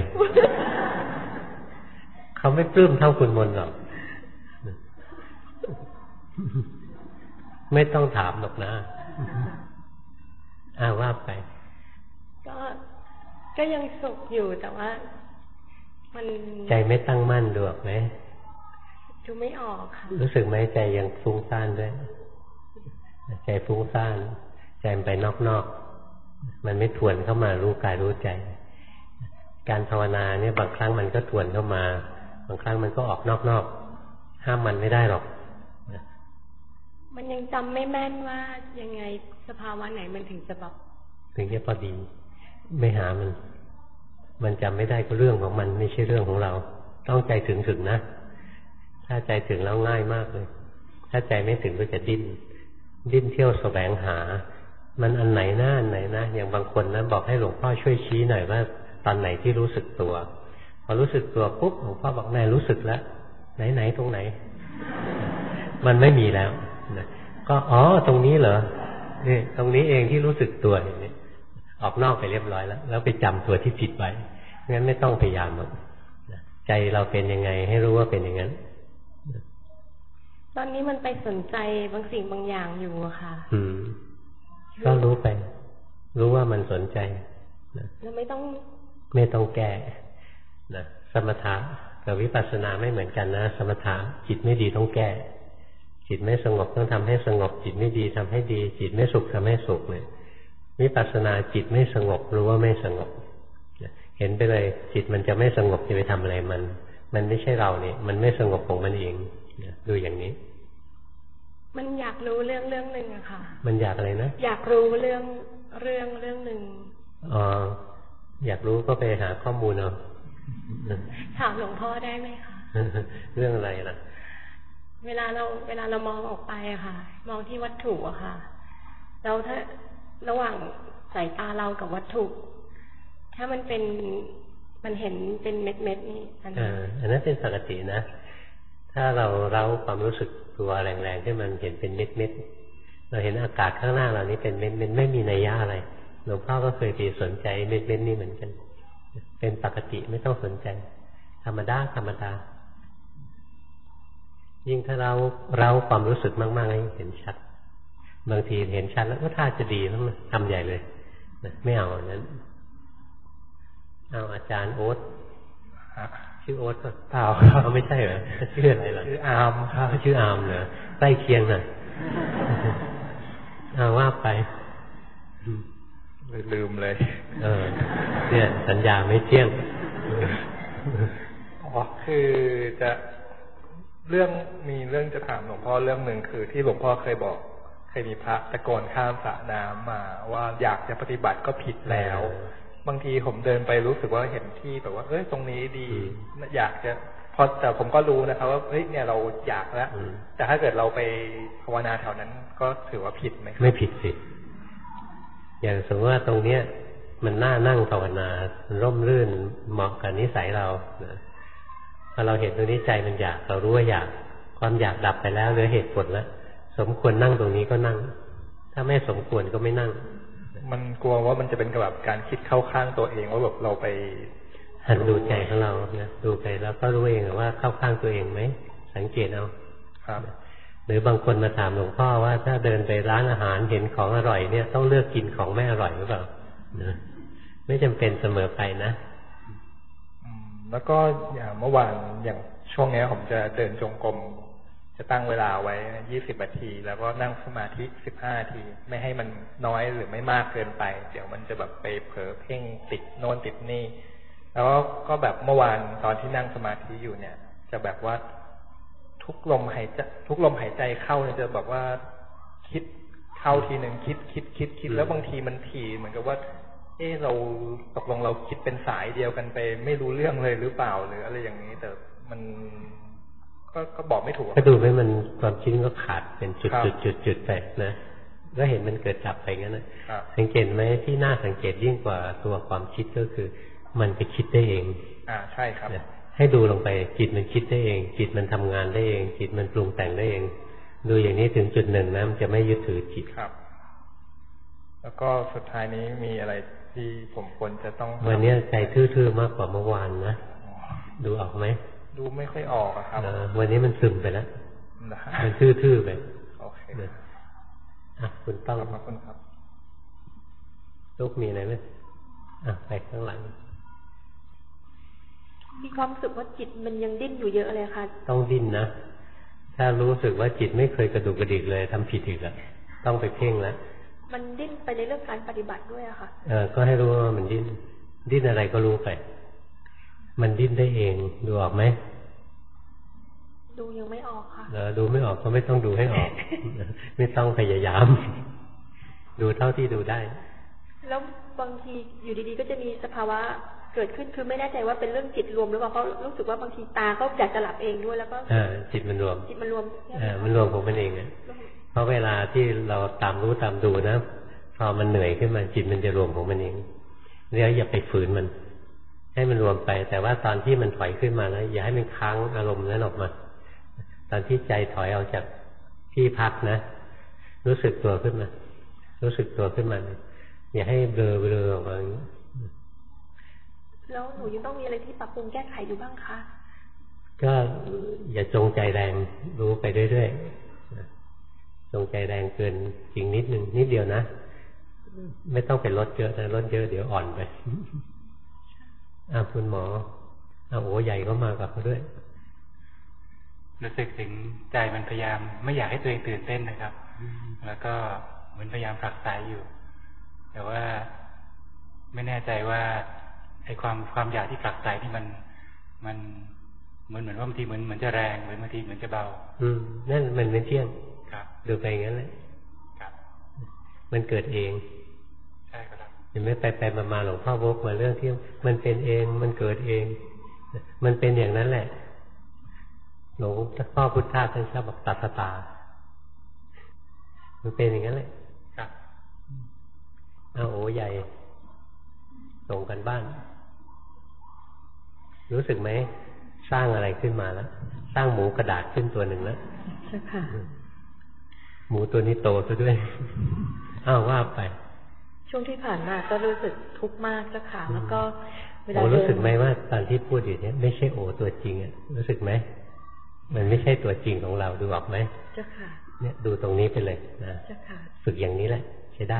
เขาไม่ปลื้มเท่าคุณมนหรอกไม่ต้องถามหรอกนะอ้าว่าไปก็ก็ยังสุขอยู่แต่ว่ามันใจไม่ตั้งมั่นดูออกไหมดูไม่ออกค่ะรู้สึกไหมใจยังฟุ้งซ่านด้วยใจฟุ้งซ่านใจมันไปนอกๆมันไม่ทวนเข้ามารู้กายรู้ใจการภาวนาเนี่ยบางครั้งมันก็ทวนเข้ามาบางครั้งมันก็ออกนอกๆห้ามมันไม่ได้หรอกมันยังจำไม่แม่นว่ายังไงสภาวะไหนมันถึงจะแบบถึงจะพอดีไม่หามันมันจำไม่ได้ก็เรื่องของมันไม่ใช่เรื่องของเราต้องใจถึงถึงนะถ้าใจถึงแล้วง่ายมากเลยถ้าใจไม่ถึงก็จะดิ้นดิ้นเที่ยวแสวงหามันอันไหนหน้าอันไหนนะอย่างบางคนนะบอกให้หลวงพ่อช่วยชี้หน่อยว่าตอนไหนที่รู้สึกตัวพอรู้สึกตัวปุ๊บหลวงพ่อบอกนายรู้สึกแล้วไหนไหนตรงไหนมันไม่มีแล้วนะก็อ๋อตรงนี้เหรอนี่ตรงนี้เองที่รู้สึกตัวอย่างนี้ออกนอกไปเรียบร้อยแล้วแล้วไปจำตัวที่ผิดไว้งั้นไม่ต้องพยายามหรอกใจเราเป็นยังไงให้รู้ว่าเป็นอย่างนั้นตอนนี้มันไปสนใจบางสิ่งบางอย่างอยู่ค่ะอืมก็รู้ไปรู้ว่ามันสนใจแล้วไม่ต้องไม่ต้องแก้นะสมถะกับวิปัสสนาไม่เหมือนกันนะสมถะจิตไม่ดีต้องแก้จิตไม่สงบต้องทำให้สงบจิตไม่ดีทำให้ดีจิตไม่สุขทำให้สุขเลยวิปัสสนาจิตไม่สงบรู้ว่าไม่สงบเห็นไปเลยจิตมันจะไม่สงบจะไปทำอะไรมันมันไม่ใช่เราเนี่ยมันไม่สงบของมันเองดูอย่างนี้มันอยากรู้เรื่องเรื่องหนึ่งอะค่ะมันอยากอะไรนะอยากรู้เรื่องเรื่องเรื่องหนึ่งอ๋ออยากรู้ก็ไปหาข้อมูลเอาถามหลวงพ่อได้ไหมคะเรื่องอะไรล่ะเวลาเราเวลาเรามองออกไปอะค่ะมองที่วัตถุอะค่ะแล้วถ้าระหว่างสายตาเรากับวัตถุถ้ามันเป็นมันเห็นเป็นเม็ดเม็ดนี่อันนั้นอันนั้นเป็นปกตินะถ้าเราเร้าความรู้สึกตัวแรงๆที่มันเห็นเป็นเม็ดเม็ดเราเห็นอากาศข้างหน้าเรานี่เป็นเม็ดเม็ดไม่มีนัยยะอะไรหลวงพ่อก็เคยไปสนใจเม็ดเม็ดนี่เหมือนกันเป็นปกติไม่ต้องสนใจธรรมดาธรรมดายิ่งถ้าเราเราความรู้สึกมากๆให้เห็นชัดบางทีเห็นชัดแล้วก็ท่าจะดีแล้วทำใหญ่เลยไม่เอาอย่างนั้นเอาอาจารย์โอ๊ตชื่อโอ๊ตก็เปล่าเขาไม่ใช่เหรอชื่ออะไรล่ะชื่ออาร์มครับชื่ออาร์มเหรอใกล้เคียงน่ะเอาว่าไปลืมเลยเออเนี่ยสัญญาไม่เที่ยงอ๋อคือจะเรื่องมีเรื่องจะถามหลวงพ่อเรื่องหนึ่งคือที่หลวงพ่อเคยบอกเคยมีพระตะโกนข้ามสระน้ำมาว่าอยากจะปฏิบัติก็ผิดแล้วบางทีผมเดินไปรู้สึกว่าเห็นที่แบบว่าเอ้ยตรงนี้ดีอยากจะพอแต่ผมก็รู้นะครับว่าเฮ้ยเนี่ยเราอยากแล้วแต่ถ้าเกิดเราไปภาวนาแถวนั้นก็ถือว่าผิดไหมไม่ผิดสิอย่างสมมติว่าตรงเนี้ยมันน่านั่งภาวนาร่มรื่นเหมาะกับนิสัยเราพอเราเห็นตรงนี้ใจมันอยากเรารู้ว่าอยากความอยากดับไปแล้วเหลือเหตุผลแล้วสมควรนั่งตรงนี้ก็นั่งถ้าไม่สมควรก็ไม่นั่งมันกลัวว่ามันจะเป็นแบบการคิดเข้าข้างตัวเองว่าแบบเราไปหัดดูใจของเรานะดูไปแล้วก็รู้เองว่าเข้าข้างตัวเองไหมสังเกตเอาครับหรือบางคนมาถามหลวงพ่อว่าถ้าเดินไปร้านอาหารเห็นของอร่อยเนี่ยต้องเลือกกินของไม่อร่อยหรือเปล่านะไม่จำเป็นเสมอไปนะแล้วก็อย่างเมื่อวานอย่างช่วงนี้ผมจะเดินจงกรมจะตั้งเวลาไว้ยี่สิบนาทีแล้วก็นั่งสมาธิสิบห้านาทีไม่ให้มันน้อยหรือไม่มากเกินไปเดี๋ยวมันจะแบบไปเผลอเพ่งติดโน่นติดนี่แล้วก็แบบเมื่อวานตอนที่นั่งสมาธิอยู่เนี่ยจะแบบว่าทุกลมหายใจทุกลมหายใจเข้าเนี่ยจะแบบว่าคิดเข้าทีหนึ่งคิดคิดคิดคิดแล้วบางทีมันถี่เหมือนกับว่าเออเราตกลงเราคิดเป็นสายเดียวกันไปไม่รู้เรื่องเลยหรือเปล่าหรืออะไรอย่างนี้แต่มันก็ก็บอกไม่ถูกก็ดูให้มันความคิดก็ขาดเป็นจุดจุดจุดจุดไปนะก็เห็นมันเกิดดับไปงั้นนะสังเกตไหมที่น่าสังเกตยิ่งกว่าตัวความคิดก็คือมันไปคิดได้เองอ่าใช่ครับให้ดูลงไปจิตมันคิดได้เองจิตมันทำงานได้เองจิตมันปรุงแต่งได้เองดูอย่างนี้ถึงจุดหนึ่งนะมันจะไม่ยึดถือจิตครับแล้วก็สุดท้ายนี้มีอะไรที่ผมควรจะต้องวันนี้ใจทื่อๆมากกว่าเมื่อวานนะดูออกไหมดูไม่ค่อยออกครับวันนี้มันซึมไปแล้วมันทื่อๆไปโอเคอ่ะคุณต้องขอบคุณครับลูกมีอะไรไหมอ่ะไปข้างหลังมีความรู้สึกว่าจิตมันยังดิ้นอยู่เยอะเลยค่ะต้องดิ้นนะถ้ารู้สึกว่าจิตไม่เคยกระดุกกระดิกเลยทำผิดอีกแล้วต้องไปเพ่งแล้วมันดิ้นไปในเรื่องการปฏิบัติด้วยอะค่ะเออก็ให้รู้ว่ามันดิ้นดิ้นอะไรก็รู้ไปมันดิ้นได้เองดูออกไหมดูยังไม่ออกค่ะเออดูไม่ออกก็ไม่ต้องดูให้ออก ไม่ต้องพยายามดูเท่าที่ดูได้แล้วบางทีอยู่ดีๆก็จะมีสภาวะเกิดขึ้นคือไม่แน่ใจว่าเป็นเรื่องจิตรวมหรือเปล่าเพราะรู้สึกว่าบางทีตาก็อยากจะหลับเองด้วยแล้วก็จิตมันรวมจิตมันรวมมันรวมของมันเองอ่ะเพราะเวลาที่เราตามรู้ตามดูนะพอมันเหนื่อยขึ้นมาจิตมันจะรวมของมันเองเรียกอย่าไปฝืนมันให้มันรวมไปแต่ว่าตอนที่มันถอยขึ้นมาแล้วอย่าให้มันค้างอารมณ์นั้นออกมาตอนที่ใจถอยออกจากที่พักนะรู้สึกตัวขึ้นมารู้สึกตัวขึ้นมาอย่าให้เบลอเบลอออกมาแล้วหนูยังต้องมีอะไรที่ปรับปรุงแก้ไขอยู่บ้างคะก็อย่าจงใจแรงรู้ไปเรื่อยๆจงใจแรงเกินจริงนิดนึงนิดเดียวนะไม่ต้องไปลดเยอะนะลดเยอะเดี๋ยวอ่อนไปอ้าวคุณหมออ้าวโอ้ใหญ่ก็มากับเขาด้วยรู้สึกถึงใจมันพยายามไม่อยากให้ตัวเองตื่นเต้นนะครับแล้วก็เหมือนพยายามผลักไสอยู่แต่ว่าไม่แน่ใจว่าไอ้ความความอยากที่ผลักไสที่มันมันเหมือนเหมือนว่าบางทีเหมือนเหมือนจะแรงเหมือนบางทีเหมือนจะเบาอืมนั่นมันไม่เที่ยงครับดูไปอย่างนั้นแหละครับมันเกิดเองใช่ครับเห็นไหมไปไปมาหลวงพ่อวกมาเรื่องที่มันเป็นเองมันเกิดเองมันเป็นอย่างนั้นแหละหลวงพ่อพุทธทาสท่านชอบบอกตัสตามันเป็นอย่างนั้นแหละครับเอาโอ้ใหญ่ส่งกันบ้านรู้สึกไหมสร้างอะไรขึ้นมาแล้วสร้างหมูกระดาษขึ้นตัวหนึ่งแล้วใช่ค่ะหมูตัวนี้โตซะด้วยอ้าวว่าไปช่วงที่ผ่านมาก็รู้สึกทุกข์มากเจ้าค่ะแล้วก็เวลารู้สึกไหมว่าตอนที่พูดอยู่เนี้ยไม่ใช่โอตัวจริงอ่ะรู้สึกไหมมันไม่ใช่ตัวจริงของเราดูออกไหมเจ้าค่ะเนี่ยดูตรงนี้ไปเลยนะเจ้าค่ะฝึกอย่างนี้แหละใช้ได้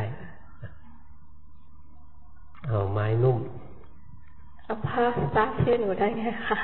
เอาไม้นุ่มหลวงพ่อทราบชื่อหนูได้ไงคะ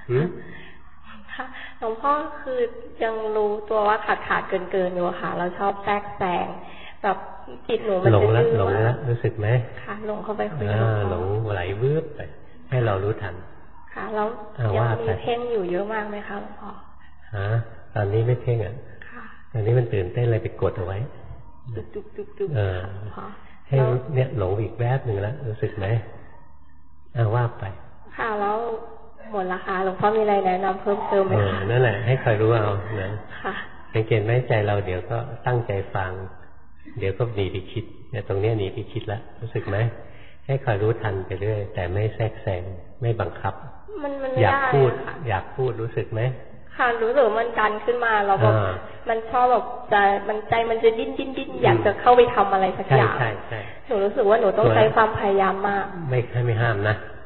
หลวงพ่อคือยังรู้ตัวว่าขาดขาดเกินเกินอยู่ค่ะเราชอบแทรกแซงแบบจิตหนูมันจะดื้อหลงแล้วหลงแล้วรู้สึกไหมค่ะหลงเข้าไปคุยกับหลงไหลวืบไปให้เรารู้ทันค่ะแล้วยังมีเพ่งอยู่เยอะมากไหมคะหลวงพ่อฮะตอนนี้ไม่เพ่งอ่ะตอนนี้มันตื่นเต้นเลยไปกดเอาไว้จุกจุกจุกจุกให้เนี่ยหลงอีกแวบหนึ่งแล้วรู้สึกไหมอ้าว่าไปค่ะแล้วหมดละค่ะหลวงพ่อมีอะไรแนะนำเพิ่มเติมไหมคะนั่นแหละให้คอยรู้เอานะค่ะสังเกตไหมใจเราเดี๋ยวก็ตั้งใจฟังเดี๋ยวก็หนีไปคิดเนี่ยตรงนี้หนีไปคิดแล้วรู้สึกไหมให้คอยรู้ทันไปเรื่อยแต่ไม่แทรกแซงไม่บังคับมันมันไม่ได้อยากพูดอยากพูดรู้สึกไหมค่ะรู้สึกมันดันขึ้นมาเราแบบมันชอบแบบใจมันใจมันจะดิ้นดิ้นดิ้นอยากจะเข้าไปทำอะไรสักอย่างใช่ใช่หนูรู้สึกว่าหนูต้องใช้ความพยายามมากไม่ให้ไม่ห้ามนะ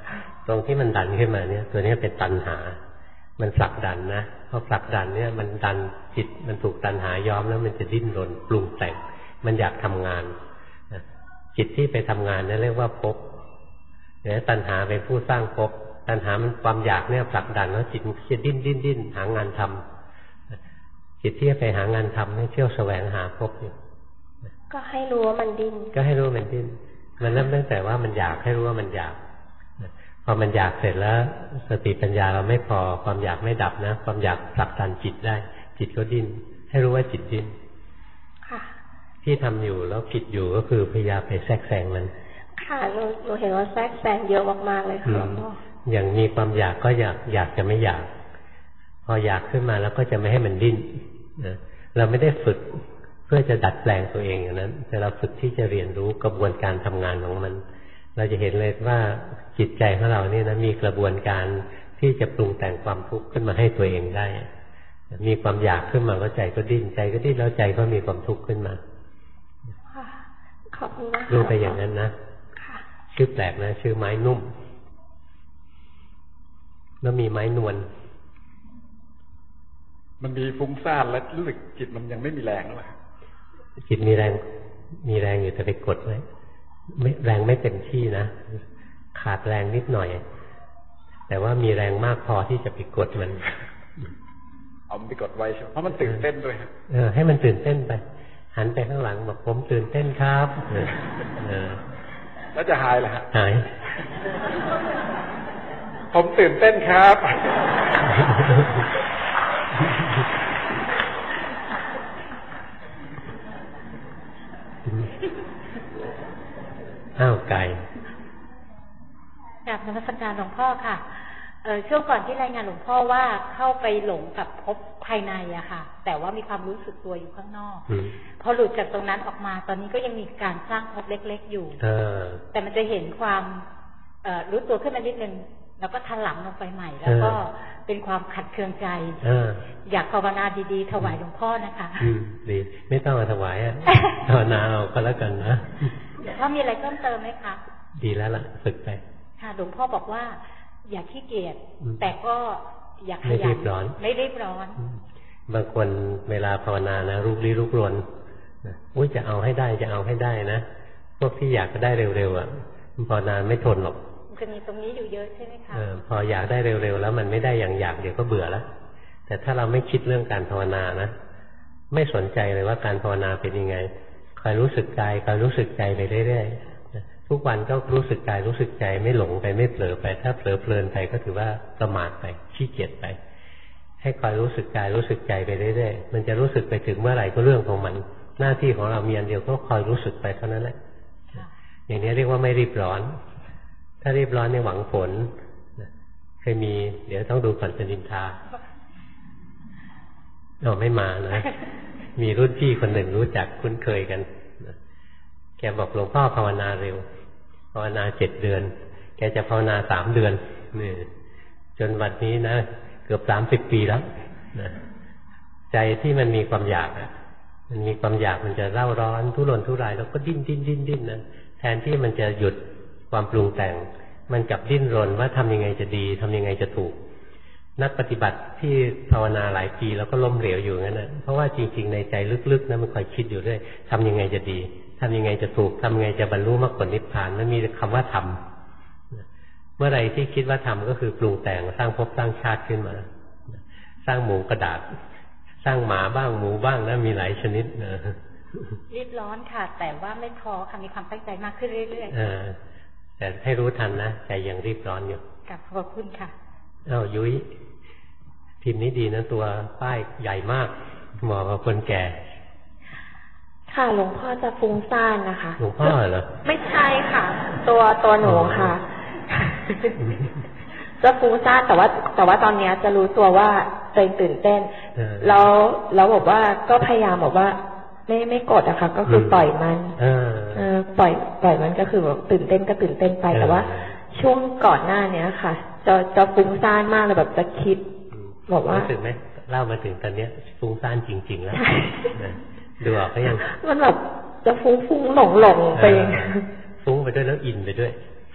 ตรงที่มันดันขึ้นมาเนี่ยตัวนี้เป็นตัณหามันผลักดันนะพอผลักดันเนี่ยมันดันจิตมันถูกตัณหาย้อมแล้วมันจะดิ้นรนปรุงแต่งมันอยากทำงานจิตที่ไปทำงานนั่นเรียกว่าภพเนี่ยตัณหาเป็นผู้สร้างภพตัณหามันความอยากเนี่ยผลักดันแล้วจิตมันจะดิ้นดิ้นดิ้นหางานทำจิตที่ไปหางานทำให้เที่ยวแสวงหาภพอยู่ก็ให้รู้ว่ามันดิ้นก็ให้รู้มันดิ้นมันเริ่มตั้งแต่ว่ามันอยากให้รู้ว่ามันอยากพอมันอยากเสร็จแล้วสติปัญญาเราไม่พอความอยากไม่ดับนะความอยากผลักดันจิตได้จิตก็ดิ้นให้รู้ว่าจิตดิ้นค่ะที่ทำอยู่แล้วผิดอยู่ก็คือพยายามไปแทรกแซงมันค่ะหนูหนูเห็นว่าแทรกแซงเยอะมากๆเลยค่ะหลวงพ่ออย่างมีความอยากก็อยากอยากจะไม่อยากพออยากขึ้นมาแล้วก็จะไม่ให้มันดิ้นนะเราไม่ได้ฝึกเพื่อจะดัดแปลงตัวเองอย่างนั้นแต่เราฝึกที่จะเรียนรู้กระบวนการทำงานของมันเราจะเห็นเลยว่าจิตใจของเรานี่นะมีกระบวนการที่จะปรุงแต่งความทุกข์ขึ้นมาให้ตัวเองได้มีความอยากขึ้นมาก็ใจก็ดิ้นใจก็ดิ้นแล้วใจก็มีความทุกข์ขึ้นมาขอบคุณนะรู้ไปอย่างนั้นนะชื่อแปลกนะชื่อไม้นุ่มแล้วมีไม้นวลมันมีฟุ้งซ่านและรู้สึกจิตมันยังไม่มีแรงหรอจิตมีแรงมีแรงอยู่แต่ไปกดไว้ไม่แรงไม่เต็มที่นะขาดแรงนิดหน่อยแต่ว่ามีแรงมากพอที่จะไปกดมันเอามันไปกดไว้ใช่ไหมเพราะมันตื่นเต้นด้วยเออให้มันตื่นเต้นไปหันไปข้างหลังบอกผมตื่นเต้นครับเออแล้วจะหายเหรอฮะหายผมตื่นเต้นครับอ้าวไก่กราบนมัสการหลวงพ่อค่ะเออช่วงก่อนที่รายงานหลวงพ่อว่าเข้าไปหลงกับภพภายในอะค่ะแต่ว่ามีความรู้สึกตัวอยู่ข้างนอกพอหลุดจากตรงนั้นออกมาตอนนี้ก็ยังมีการสร้างภพเล็กๆอยู่แต่มันจะเห็นความเอ่อรู้ตัวขึ้นมานิดนึงแล้วก็ถลำลงไปใหม่แล้วก็เป็นความขัดเคืองใจอยากภาวนาดีๆถวายหลวงพ่อนะคะดีไม่ต้องมาถวายอะภาวนาเอาก็แล้วกันนะหลวงพ่อมีอะไรเพิ่มเติมไหมคะดีแล้วล่ะฝึกไปค่ะหลวงพ่อบอกว่าอย่าขี้เกียจแต่ก็อย่าขยันไม่รีบร้อนไม่รีบร้อนบางคนเวลาภาวนานะรุกลี้รุกรนอุ้ยจะเอาให้ได้จะเอาให้ได้นะพวกที่อยากจะได้เร็วๆอ่ะภาวนาไม่ทนหรอกจะมีตรงนี้อยู่เยอะใช่ไหมคะพออยากได้เร็วๆแล้วมันไม่ได้อย่างอยากเดี๋ยวก็เบื่อแล้วแต่ถ้าเราไม่คิดเรื่องการภาวนานะไม่สนใจเลยว่าการภาวนาเป็นยังไงคอยรู้สึกกายคอยรู้สึกใจไปเรื่อยๆทุกวันก็รู้สึกกายรู้สึกใจไม่หลงไปไม่เผลอไปถ้าเผลอเพลินไปก็ถือว่าประมาทไปขี้เกียจไปให้คอยรู้สึกกายรู้สึกใจไปเรื่อยๆมันจะรู้สึกไปถึงเมื่อไหร่ก็เรื่องของมันหน้าที่ของเรามีอันเดียวก็คอยรู้สึกไปเท่านั้นแหละอย่างนี้เรียกว่าไม่รีบร้อนถ้ารีบร้อนในหวังผลเคยมีเดี๋ยวต้องดูก่อนจะนินทาเราไม่มานะมีรุ่นพี่คนหนึ่งรู้จักคุ้นเคยกันแกบอกหลวงพ่อภาวนาเร็วภาวนาเจ็ดเดือนแกจะภาวนาสามเดือนนี่จนวันนี้นะเกือบสามสิบปีแล้วนะใจที่มันมีความอยากอ่ะมันมีความอยากมันจะเร่าร้อนทุรนทุรายแล้วก็ดิ้นดิ้นดิ้นดิ้นนะแทนที่มันจะหยุดความปรุงแต่งมันกลับดิ้นรนว่าทำยังไงจะดีทำยังไงจะถูกนักปฏิบัติที่ภาวนาหลายปีแล้วก็ล้มเหลวอยู่งั้นนะเพราะว่าจริงๆในใจลึกๆนะมันคอยคิดอยู่ด้วยทำยังไงจะดีทำยังไงจะถูกทำยังไงจะบรรลุมรรคผลนิพพานมันมีคำว่าทำเมื่อไรที่คิดว่าทำก็คือปรุงแต่งสร้างภพสร้างชาติขึ้นมาสร้างหมูกระดาษสร้างหมาบ้างหมูบ้างนะมีหลายชนิดนะรีบร้อนค่ะแต่ว่าไม่ท้อค่ะมีความตั้งใจมากขึ้นเรื่อยๆแต่ให้รู้ทันนะใจยังรีบร้อนอยู่กับขอบคุณค่ะอ้าวยุ้ยพิมพ์นี้ดีนะตัวป้ายใหญ่มากเหมาะกับคนแก่ค่ะหลวงพ่อจะฟุ้งซ่านนะคะหลวงพ่อเหรอไม่ใช่ค่ะตัวตัวหนูค่ะจะฟุ้งซ่านแต่ว่าแต่ว่าตอนนี้จะรู้ตัวว่าใจตื่นเต้นแล้วแล้วบอกว่าก็พยายามบอกว่าไม่ไม่กดอะค่ะก็คือปล่อยมันเออปล่อยปล่อยมันก็คือแบบตื่นเต้นก็ตื่นเต้นไปแต่ว่าช่วงก่อนหน้านี้ค่ะจะจะฟุ้งซ่านมากเลยแบบจะคิดบอกว่ารู้สึกไหมเล่ามาถึงตอนนี้ฟุ้งซ่านจริงๆแล้วดูออกก็ยังมันแบบจะฟุ้งฟุ้งหลงหลงไปฟุ้งไปด้วยแล้วอินไปด้วย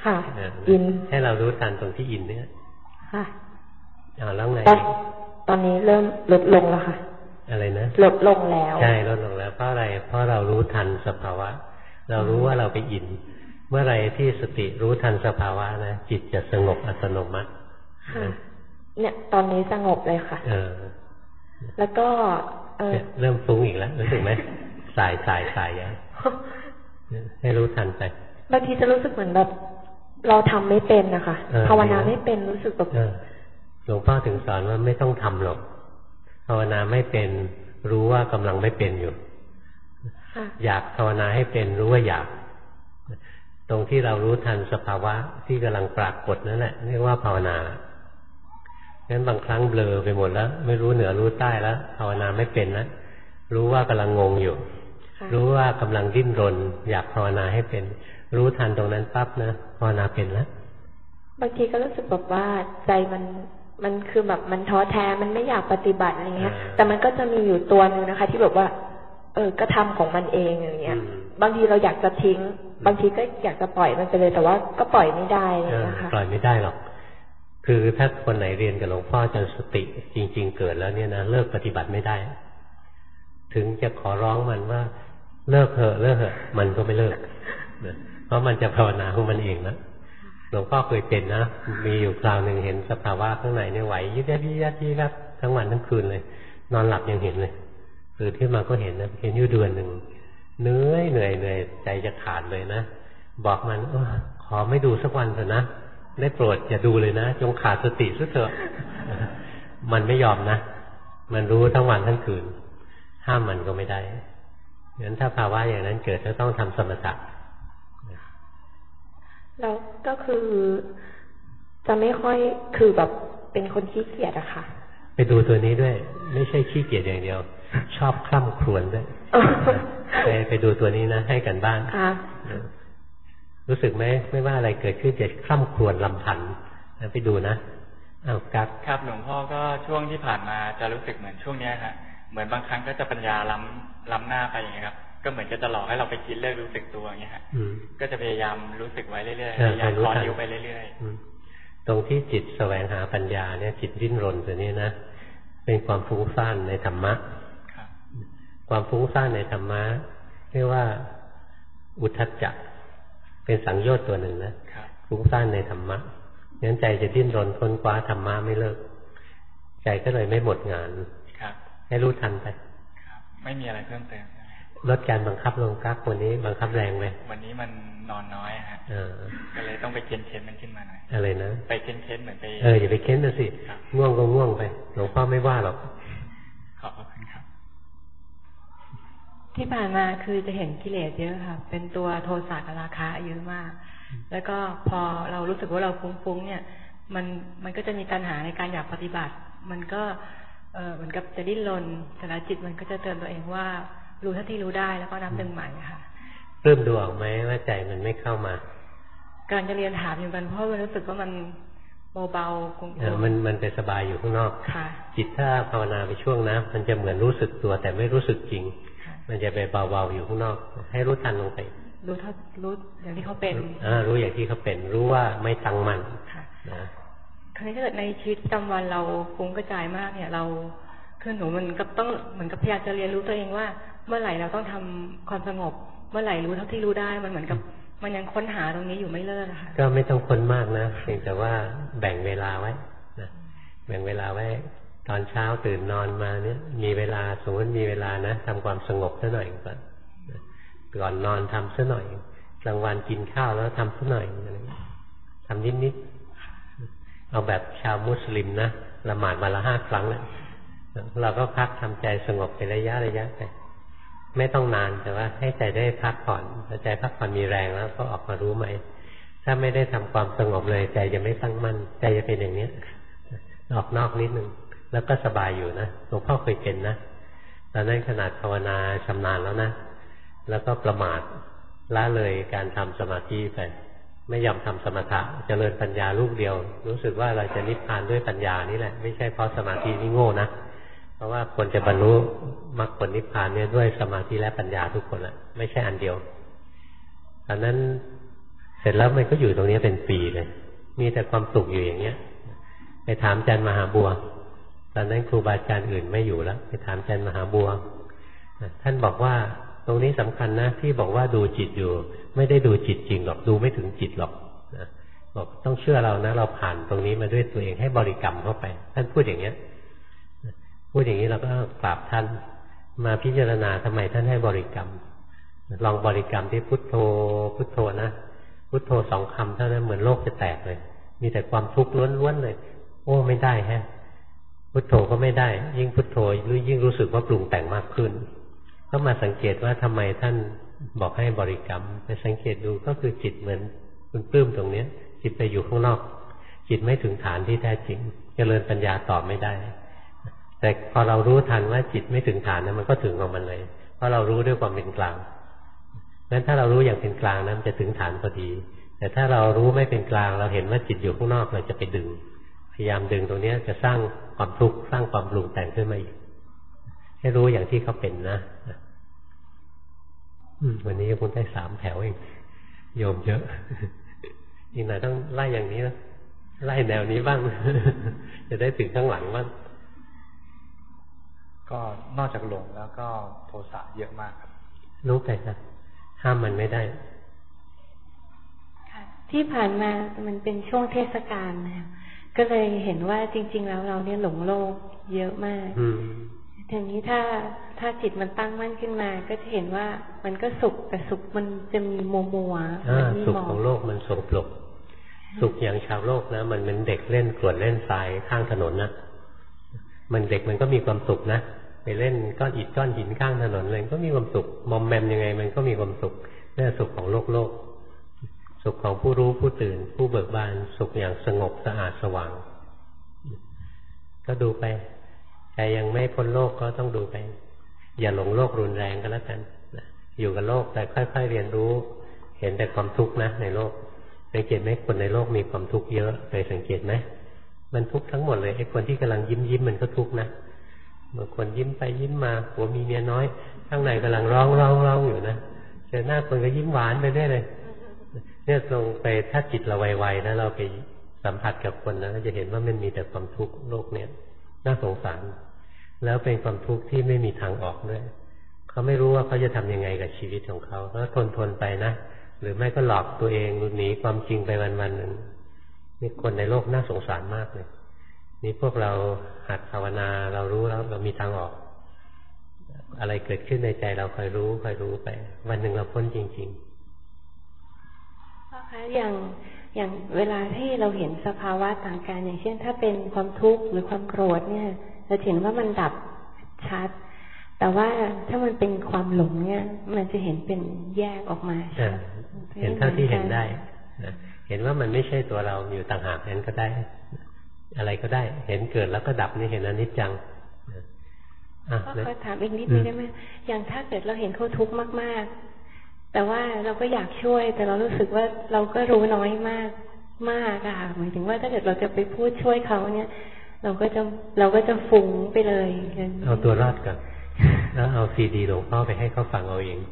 ค่ะอินให้เรารู้ทันตรงที่อินเนี่ยค่ะอ๋อแล้วไงตอนนี้เริ่มลดลงแล้วค่ะอะไรนะลดลงแล้วใช่ลดลงแล้วเพราะอะไรเพราะเรารู้ทันสภาวะเรารู้ว่าเราไปอินเมื่อไรที่สติรู้ทันสภาวะนะจิตจะสงบอัตโนมัติค่ะเนี่ยตอนนี้สงบเลยค่ะเออแล้วก็เออเริ่มฟุ้งอีกแล้วรู้สึกไหมสายสายสายยังให้รู้ทันไปบางทีจะรู้สึกเหมือนแบบเราทำไม่เป็นนะคะภาวนาไม่เป็นรู้สึกแบบหลวงพ่อถึงสอนว่าไม่ต้องทำหรอกภาวนาไม่เป็นรู้ว่ากำลังไม่เป็นอยู่อยากภาวนาให้เป็นรู้ว่าอยากตรงที่เรารู้ทันสภาวะที่กำลังปรากฏนั่นแหละเรียกว่าภาวนางั้นบางครั้งเบลอไปหมดแล้วไม่รู้เหนือรู้ใต้แล้วภาวนาไม่เป็นแล้วรู้ว่ากำลังงงอยู่รู้ว่ากำลังดิ้นรนอยากภาวนาให้เป็นรู้ทันตรงนั้นปั๊บนะภาวนาเป็นแล้วบางทีก็รู้สึกแบบว่าใจมันมันคือแบบมันท้อแท้มันไม่อยากปฏิบัติอะไรเงี้ยแต่มันก็จะมีอยู่ตัวนึงนะคะที่แบบว่าเออกระทำของมันเองอย่างเงี้ยบางทีเราอยากจะทิ้งบางทีก็อยากจะปล่อยมันไปเลยแต่ว่าก็ปล่อยไม่ได้นะคะปล่อยไม่ได้หรอกคือถ้าคนไหนเรียนกับหลวงพ่อจนสติจริงๆเกิดแล้วเนี่ยนะเลิกปฏิบัติไม่ได้ถึงจะขอร้องมันว่าเลิกเถอะเลิกเถอะมันก็ไม่เลิกเพราะมันจะภาวนาของมันเองนะหลวงพ่อเคยเป็นนะมีอยู่คราวหนึ่งเห็นสภาวะข้างในเนี่ยไหวยึดยัดยึดยัดยึดยัดทั้งวันทั้งคืนเลยนอนหลับยังเห็นเลยตื่นขึ้นมาก็เห็นนะเห็นอยู่เดือนหนึ่งเหนื่อยเหนื่อยเหนื่อยใจจะขาดเลยนะบอกมันเออขอไม่ดูสักวันเถอะนะได้โปรดอย่าดูเลยนะจงขาดสติซะเถอะมันไม่ยอมนะมันรู้ทั้งวันทั้งคืนห้ามมันก็ไม่ได้งั้นถ้าภาวะอย่างนั้นเกิดก็ต้องทำสมถะแล้วก็คือจะไม่ค่อยคือแบบเป็นคนขี้เกียจอะค่ะไปดูตัวนี้ด้วยไม่ใช่ขี้เกียจอย่างเดียวชอบคร่ำครวญด้วยไปไปดูตัวนี้นะให้กันบ้านรู้สึกไหมไม่ว่าอะไรเกิดขึ้นจะคร่ำครวญลำพันธ์ไปดูนะอ้าวครับครับหลวงพ่อก็ช่วงที่ผ่านมาจะรู้สึกเหมือนช่วงนี้ครับเหมือนบางครั้งก็จะปัญญาล้ำล้ำหน้าไปอย่างเงี้ยครับก็เหมือนจะหลอกให้เราไปคิดเรื่องรู้สึกตัวอย่างเงี้ยฮะก็จะพยายามรู้สึกไว้เรื่อยๆพยายามคอนนิ้วไปเรื่อยๆตรงที่จิตแสวงหาปัญญาเนี่ยจิตดิ้นรนตัวนี้นะเป็นความฟุ้งซ่านในธรรมะความฟุ้งซ่านในธรรมะเรียกว่าอุทธัจจะเป็นสังโยชน์ตัวหนึ่งนะฟุ้งซ่านในธรรมะงั้นใจจะดิ้นรนค้นคว้าธรรมะไม่เลิกใจก็เลยไม่หมดงานให้รู้ทันไปไม่มีอะไรเพิ่มเติมลดการบังคับลงกักวันนี้บังคับแรงไหมวันนี้มันนอนน้อยฮะก็เลยต้องไปเค้นเค้นมันขึ้นมาหน่อยอะไรนะไปเค้นเค้นเหมือนไปเอออย่าไปเค้นนะสิง่วงก็ง่วงไปหลวงพ่อไม่ว่าหรอกขอบคุณครับที่ผ่านมาคือจะเห็นกิเลสเยอะค่ะเป็นตัวโทสะกับราคะเยอะมากแล้วก็พอเรารู้สึกว่าเราฟุ้งๆเนี่ยมันมันก็จะมีตัณหาในการอยากปฏิบัติมันก็เออเหมือนกับจะดิ้นรนแต่ละจิตมันก็จะเตือนตัวเองว่ารู้เท่าที่รู้ได้แล้วก็นับหนึ่งใหม่ค่ะเริ่มดูออกไหมว่าใจมันไม่เข้ามาการจะเรียนถามอยู่กันเพราะมันรู้สึกว่ามันเบาๆคงๆมันมันไปสบายอยู่ข้างนอกจิตถ้าภาวนาไปช่วงนะมันจะเหมือนรู้สึกตัวแต่ไม่รู้สึกจริงมันจะไปเบาๆอยู่ข้างนอกให้รู้ทันลงไปรู้เท่ารู้อย่างที่เขาเป็นอ่ารู้อย่างที่เขาเป็นรู้ว่าไม่ตั้งมั่นนะคราวนี้ถ้าเกิดในชีวิตประจำวันเราฟุ้งกระจายมากเนี่ยเราคือหนูมันก็ต้องเหมือนกับพยายามจะเรียนรู้ตัวเองว่าเมื่อไหร่เราต้องทำความสงบเมื่อไหร่รู้เท่าที่รู้ได้มันเหมือนกับมันยังค้นหาตรงนี้อยู่ไม่เลิกนะคะก็ไม่ต้องค้นมากนะเพียงแต่ว่าแบ่งเวลาไว้นะแบ่งเวลาไว้ตอนเช้าตื่นนอนมาเนี่ยมีเวลาสมมติมีเวลานะทำความสงบสักหน่อยก่อนก่อนนอนทำสักหน่อยกลางวันกินข้าวแล้วทำสักหน่อยทำนิดๆเอาแบบชาวมุสลิมนะละหมาดวันละห้าครั้งเลยเราก็พักทำใจสงบเป็นระยะระยะไปไม่ต้องนานแต่ว่าให้ใจได้พักผ่อนพอใจพักผ่อนมีแรงแล้วก็ออกมารู้ไหมถ้าไม่ได้ทำความสงบเลยใจจะไม่ตั้งมั่นใจจะเป็นอย่างนี้ออกนอกนิดนึงแล้วก็สบายอยู่นะหลวงพ่อเคยเป็นนะตอนนั้นขนาดภาวนาชำนาญแล้วนะแล้วก็ประมาทละเลยการทำสมาธิไปไม่ยอมทำสมถะเจริญปัญญาลูกเดียวรู้สึกว่าเราจะนิพพานด้วยปัญญานี่แหละไม่ใช่เพราะสมาธินี่โง่นะเพราะว่าคนจะบรรลุมรรคผลนิพพานเนี่ยด้วยสมาธิและปัญญาทุกคนแหละไม่ใช่อันเดียวตอนนั้นเสร็จแล้วมันก็อยู่ตรงนี้เป็นปีเลยมีแต่ความสุขอยู่อย่างเงี้ยไปถามอาจารย์มหาบัวตอนนั้นครูบาอาจารย์อื่นไม่อยู่แล้วไปถามอาจารย์มหาบัวท่านบอกว่าตรงนี้สำคัญนะที่บอกว่าดูจิตอยู่ไม่ได้ดูจิตจริงหรอกดูไม่ถึงจิตหรอกนะบอกต้องเชื่อเรานะเราผ่านตรงนี้มาด้วยตัวเองให้บริกรรมเข้าไปท่านพูดอย่างเงี้ยพูดอย่างนี้เราก็กราบท่านมาพิจารณาทำไมท่านให้บริกรรมลองบริกรรมที่พุทโธพุทโธนะพุทโธสองคำเท่านั้นเหมือนโลกจะแตกเลยมีแต่ความทุกข์ล้วนๆเลยโอ้ไม่ได้ฮะพุทโธก็ไม่ได้ยิ่งพุทโธยิ่งรู้สึกว่าปรุงแต่งมากขึ้นก็มาสังเกตว่าทำไมท่านบอกให้บริกรรมไปสังเกตดูก็คือจิตเหมือนคุณปลื้มตรงนี้จิตไปอยู่ข้างนอกจิตไม่ถึงฐานที่แท้จริงเจริญปัญญาตอบไม่ได้แต่พอเรารู้ทันว่าจิตไม่ถึงฐานนั้นมันก็ถึงของมันเลยเพราะเรารู้ด้วยความเป็นกลางงั้นถ้าเรารู้อย่างเป็นกลางนั้นจะถึงฐานพอดีแต่ถ้าเรารู้ไม่เป็นกลางเราเห็นว่าจิตอยู่ข้างนอกเราจะไปดึงพยายามดึงตรงนี้จะสร้างความทุกข์สร้างความปรุงแต่งขึ้นมาอีกให้รู้อย่างที่เขาเป็นนะวันนี้คุณได้สามแถวเองโยมเยอะอีกหน่อยต้องไล่อย่างนี้นะไล่แนวนี้บ้าง จะได้ถึงข้างหลังบ้างก็นอกจากหลงแล้วก็โทสะเยอะมากครับรู้ไปนะห้ามมันไม่ได้ค่ะที่ผ่านมามันเป็นช่วงเทศกาลนะก็เลยเห็นว่าจริงๆแล้วเราเนี่ยหลงโลกเยอะมากทีนี้ถ้าถ้าจิตมันตั้งมั่นขึ้นมาก็จะเห็นว่ามันก็สุขแต่สุขมันจะมีมัวมัวสุขของโลกมันโสโครกสุขอย่างชาวโลกนะมันเหมือนเด็กเล่นกรวดเล่นทรายข้างถนนนะมันเด็กมันก็มีความสุขนะไปเล่นก้อนอิฐก้อนหินข้างถนนเลยก็มีความสุขมอมแมมยังไงมันก็มีความสุขนี่สุขของโลกโลกสุขของผู้รู้ผู้ตื่นผู้เบิกบานสุขอย่างสงบสะอาดสว่างก็ดูไปใจยังไม่พ้นโลกก็ต้องดูไปอย่าหลงโลกรุนแรงก็แล้วกันอยู่กับโลกแต่ค่อยๆเรียนรู้เห็นแต่ความทุกข์นะในโลกสังเกตไหมคนในโลกมีความทุกข์เยอะเคยสังเกตไหมมันทุกข์ทั้งหมดเลยไอ้คนที่กำลังยิ้มยิ้มมันก็ทุกข์นะบางคนยิ้มไปยิ้มมาหัวมีเมียน้อยข้างในกำลังร้องร้องร้องอยู่นะเจอหน้าคนก็ยิ้มหวานไปเรื่อยเลยเนี่ยลงไปถ้าจิตเราไวๆนะเราไปสัมผัสกับคนนะเราจะเห็นว่ามันมีแต่ความทุกข์โลกเนี้ยน่าสงสารแล้วเป็นความทุกข์ที่ไม่มีทางออกด้วยเขาไม่รู้ว่าเขาจะทำยังไงกับชีวิตของเขาแล้วทนทนไปนะหรือไม่ก็หลอกตัวเองหนีความจริงไปวันๆหนึ่งนี่คนในโลกน่าสงสารมากเลยนี่พวกเราหัดภาวนาเรารู้แล้วเรามีทางออกอะไรเกิดขึ้นในใจเราคอยรู้คอยรู้ไปวันหนึ่งเราพ้นจริงๆพ่อคะอย่างอย่างเวลาที่เราเห็นสภาวะต่างกันอย่างเช่นถ้าเป็นความทุกข์หรือความโกรธเนี่ยเราเห็นว่ามันดับชัดแต่ว่าถ้ามันเป็นความหลงเนี่ยมันจะเห็นเป็นแยกออกมาเห็นเท่าที่เห็นได้เห็นว่ามันไม่ใช่ตัวเราอยู่ต่างหากนั้นก็ได้อะไรก็ได้เห็นเกิดแล้วก็ดับนี่เห็นอนิจจังก็ขอถามอีกนิดนึงได้ไหมอย่างถ้าเกิดเราเห็นเขาทุกข์มากๆแต่ว่าเราก็อยากช่วยแต่เรารู้สึกว่าเราก็รู้น้อยมากมากอะหมายถึงว่าถ้าเกิดเราจะไปพูดช่วยเขาเนี่ยเราก็จะเราก็จะฟุ้งไปเลยเอาตัวรอดก่อนแล้วเอาซีดีหลวงพ่อไปให้เขาฟังเอาเอง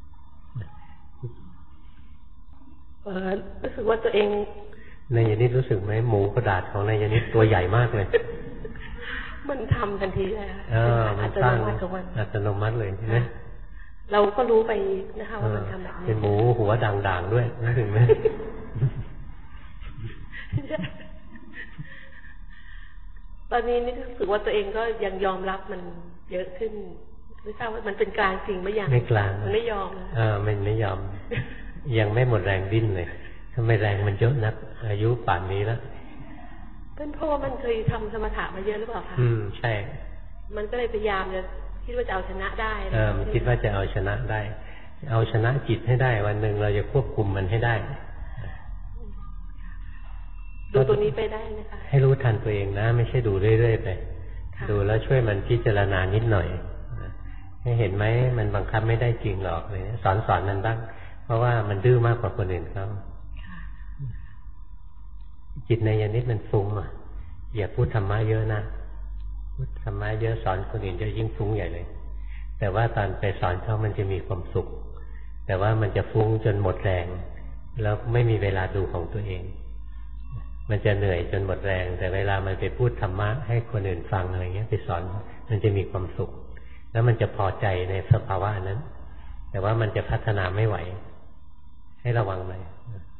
รู้สึกว่าตัวเองนายยนิดรู้สึกไหมหมูกระดาษของนายยนิดตัวใหญ่มากเลยมันทำทันทีเลยค่ะอัตโนมัติอัตโนมัติเลยนะเราก็รู้ไปนะคะว่ามันทำแบบนี้เป็นหมูหัวด่างๆด้วยรู้สึกไหมตอนนี้นี่รู้สึกว่าตัวเองก็ยังยอมรับมันเยอะขึ้นไม่ทราบว่ามันเป็นกลางจริงไหมยังไม่กลางมันไม่ยอมเออมันไม่ยอมยังไม่หมดแรงดิ้นเลยทำไมแรงมันเยอะนักอายุป่านนี้แล้วเป็นเพราะว่ามันเคยทำสมถะมาเยอะหรือเปล่าคะอืมใช่มันก็เลยพยายามจะคิดว่าจะเอาชนะได้เออมันคิดว่าจะเอาชนะได้เอาชนะจิตให้ได้วันหนึ่งเราจะควบคุมมันให้ได้ดูตัวนี้ไปได้ไหมคะให้รู้ทันตัวเองนะไม่ใช่ดูเรื่อยๆไปดูแล้วช่วยมันพิจารณานิดหน่อยให้เห็นไหมมันบังคับไม่ได้จริงหรอกเลยสอนสอนมันบ้างเพราะว่ามันดื้อมากกว่าคนอื่นเขาจิตในยานิดมันฟุ้งอ่ะอย่าพูดธรรมะเยอะนะพูดธรรมะเยอะสอนคนอื่นจะยิ่งฟุ้งใหญ่เลยแต่ว่าตอนไปสอนเขามันจะมีความสุขแต่ว่ามันจะฟุ้งจนหมดแรงแล้วไม่มีเวลาดูของตัวเองมันจะเหนื่อยจนหมดแรงแต่เวลามันไปพูดธรรมะให้คนอื่นฟังอะไรเงี้ยไปสอนมันจะมีความสุขแล้วมันจะพอใจในสภาวะนั้นแต่ว่ามันจะพัฒนาไม่ไหวให้ระวังหน่อย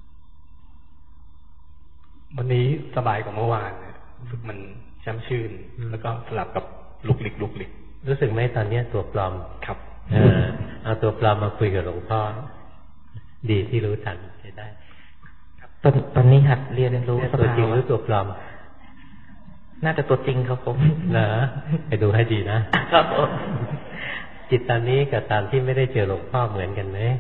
วันนี้สบายกว่าเมื่อวานรู้สึกมันช่ำชื่นแล้วก็สลับกับลุกลิกลุกลิกรู้สึกไหมตอนนี้ตัวปลอมครับเออเอาตัวปลอมมาคุยกับหลวงพ่อดีที่รู้ทันใช้ได้ตอนตอนนี้หัดเรียนรู้ตัวจริงหรือตัวปลอมน่าจะตัวจริงครับผมเหรอไปดูให้ดีนะครับจิตตอนนี้กับตอนที่ไม่ได้เจอหลวงพ่อเหมือนกันไหม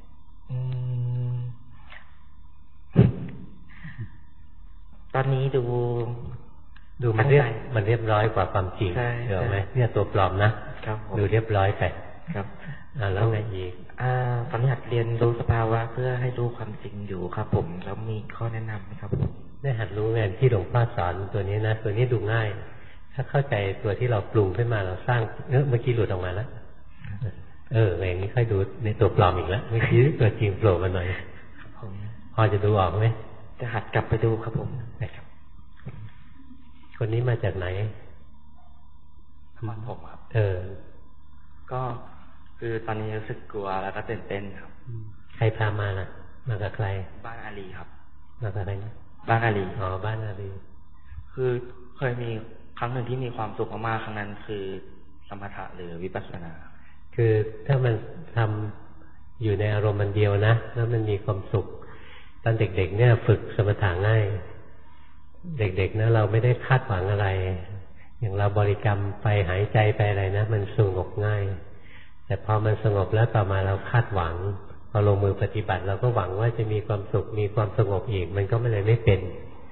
ตอนนี้ดูดูมันเรียบมันเรียบร้อยกว่าความจริงเห็นไหมเนี่ยตัวปลอมนะครับดูเรียบร้อยไปครับอ่าแล้วไงอีกอ่าตอนนี้หัดเรียนรู้สภาวะเพื่อให้รู้ความจริงอยู่ครับผมแล้วมีข้อแนะนำไหมครับผมได้หัดรู้งานที่หลวงพ่อสอนตัวนี้นะตัวนี้ดูง่ายถ้าเข้าใจตัวที่เราปรุงขึ้นมาเราสร้างเออเมื่อกี้หลุดออกมาแล้วเอออย่างนี้ค่อยดูในตัวปลอมอีกแล้วเมื่อกี้ตัวจริงโผล่มาหน่อยพอจะดูออกไหมจะหัดกลับไปดูครับผมนะครับคนนี้มาจากไหนมาผมครับเออก็คือตอนนี้รู้สึกกลัวแล้วก็ตื่นเต้นครับใครพามาล่ะมากับใครบ้านอาลีครับมากับใครบ้านอาลีอ๋อบ้านอาลีคือเคยมีครั้งหนึ่งที่มีความสุขมากๆครั้งนั้นคือสมถะหรือวิปัสสนาคือถ้ามันทำอยู่ในอารมณ์มันเดียวนะแล้วมันมีความสุขตอนเด็กๆเนี่ยฝึกสมถะง่ายเด็กๆนะเราไม่ได้คาดหวังอะไรอย่างเราบริกรรมไปหายใจไปอะไรนะมันสงบง่ายแต่พอมันสงบแล้วต่อมาเราคาดหวังพอลงมือปฏิบัติเราก็หวังว่าจะมีความสุขมีความสงบอีกมันก็ไม่เลยไม่เป็น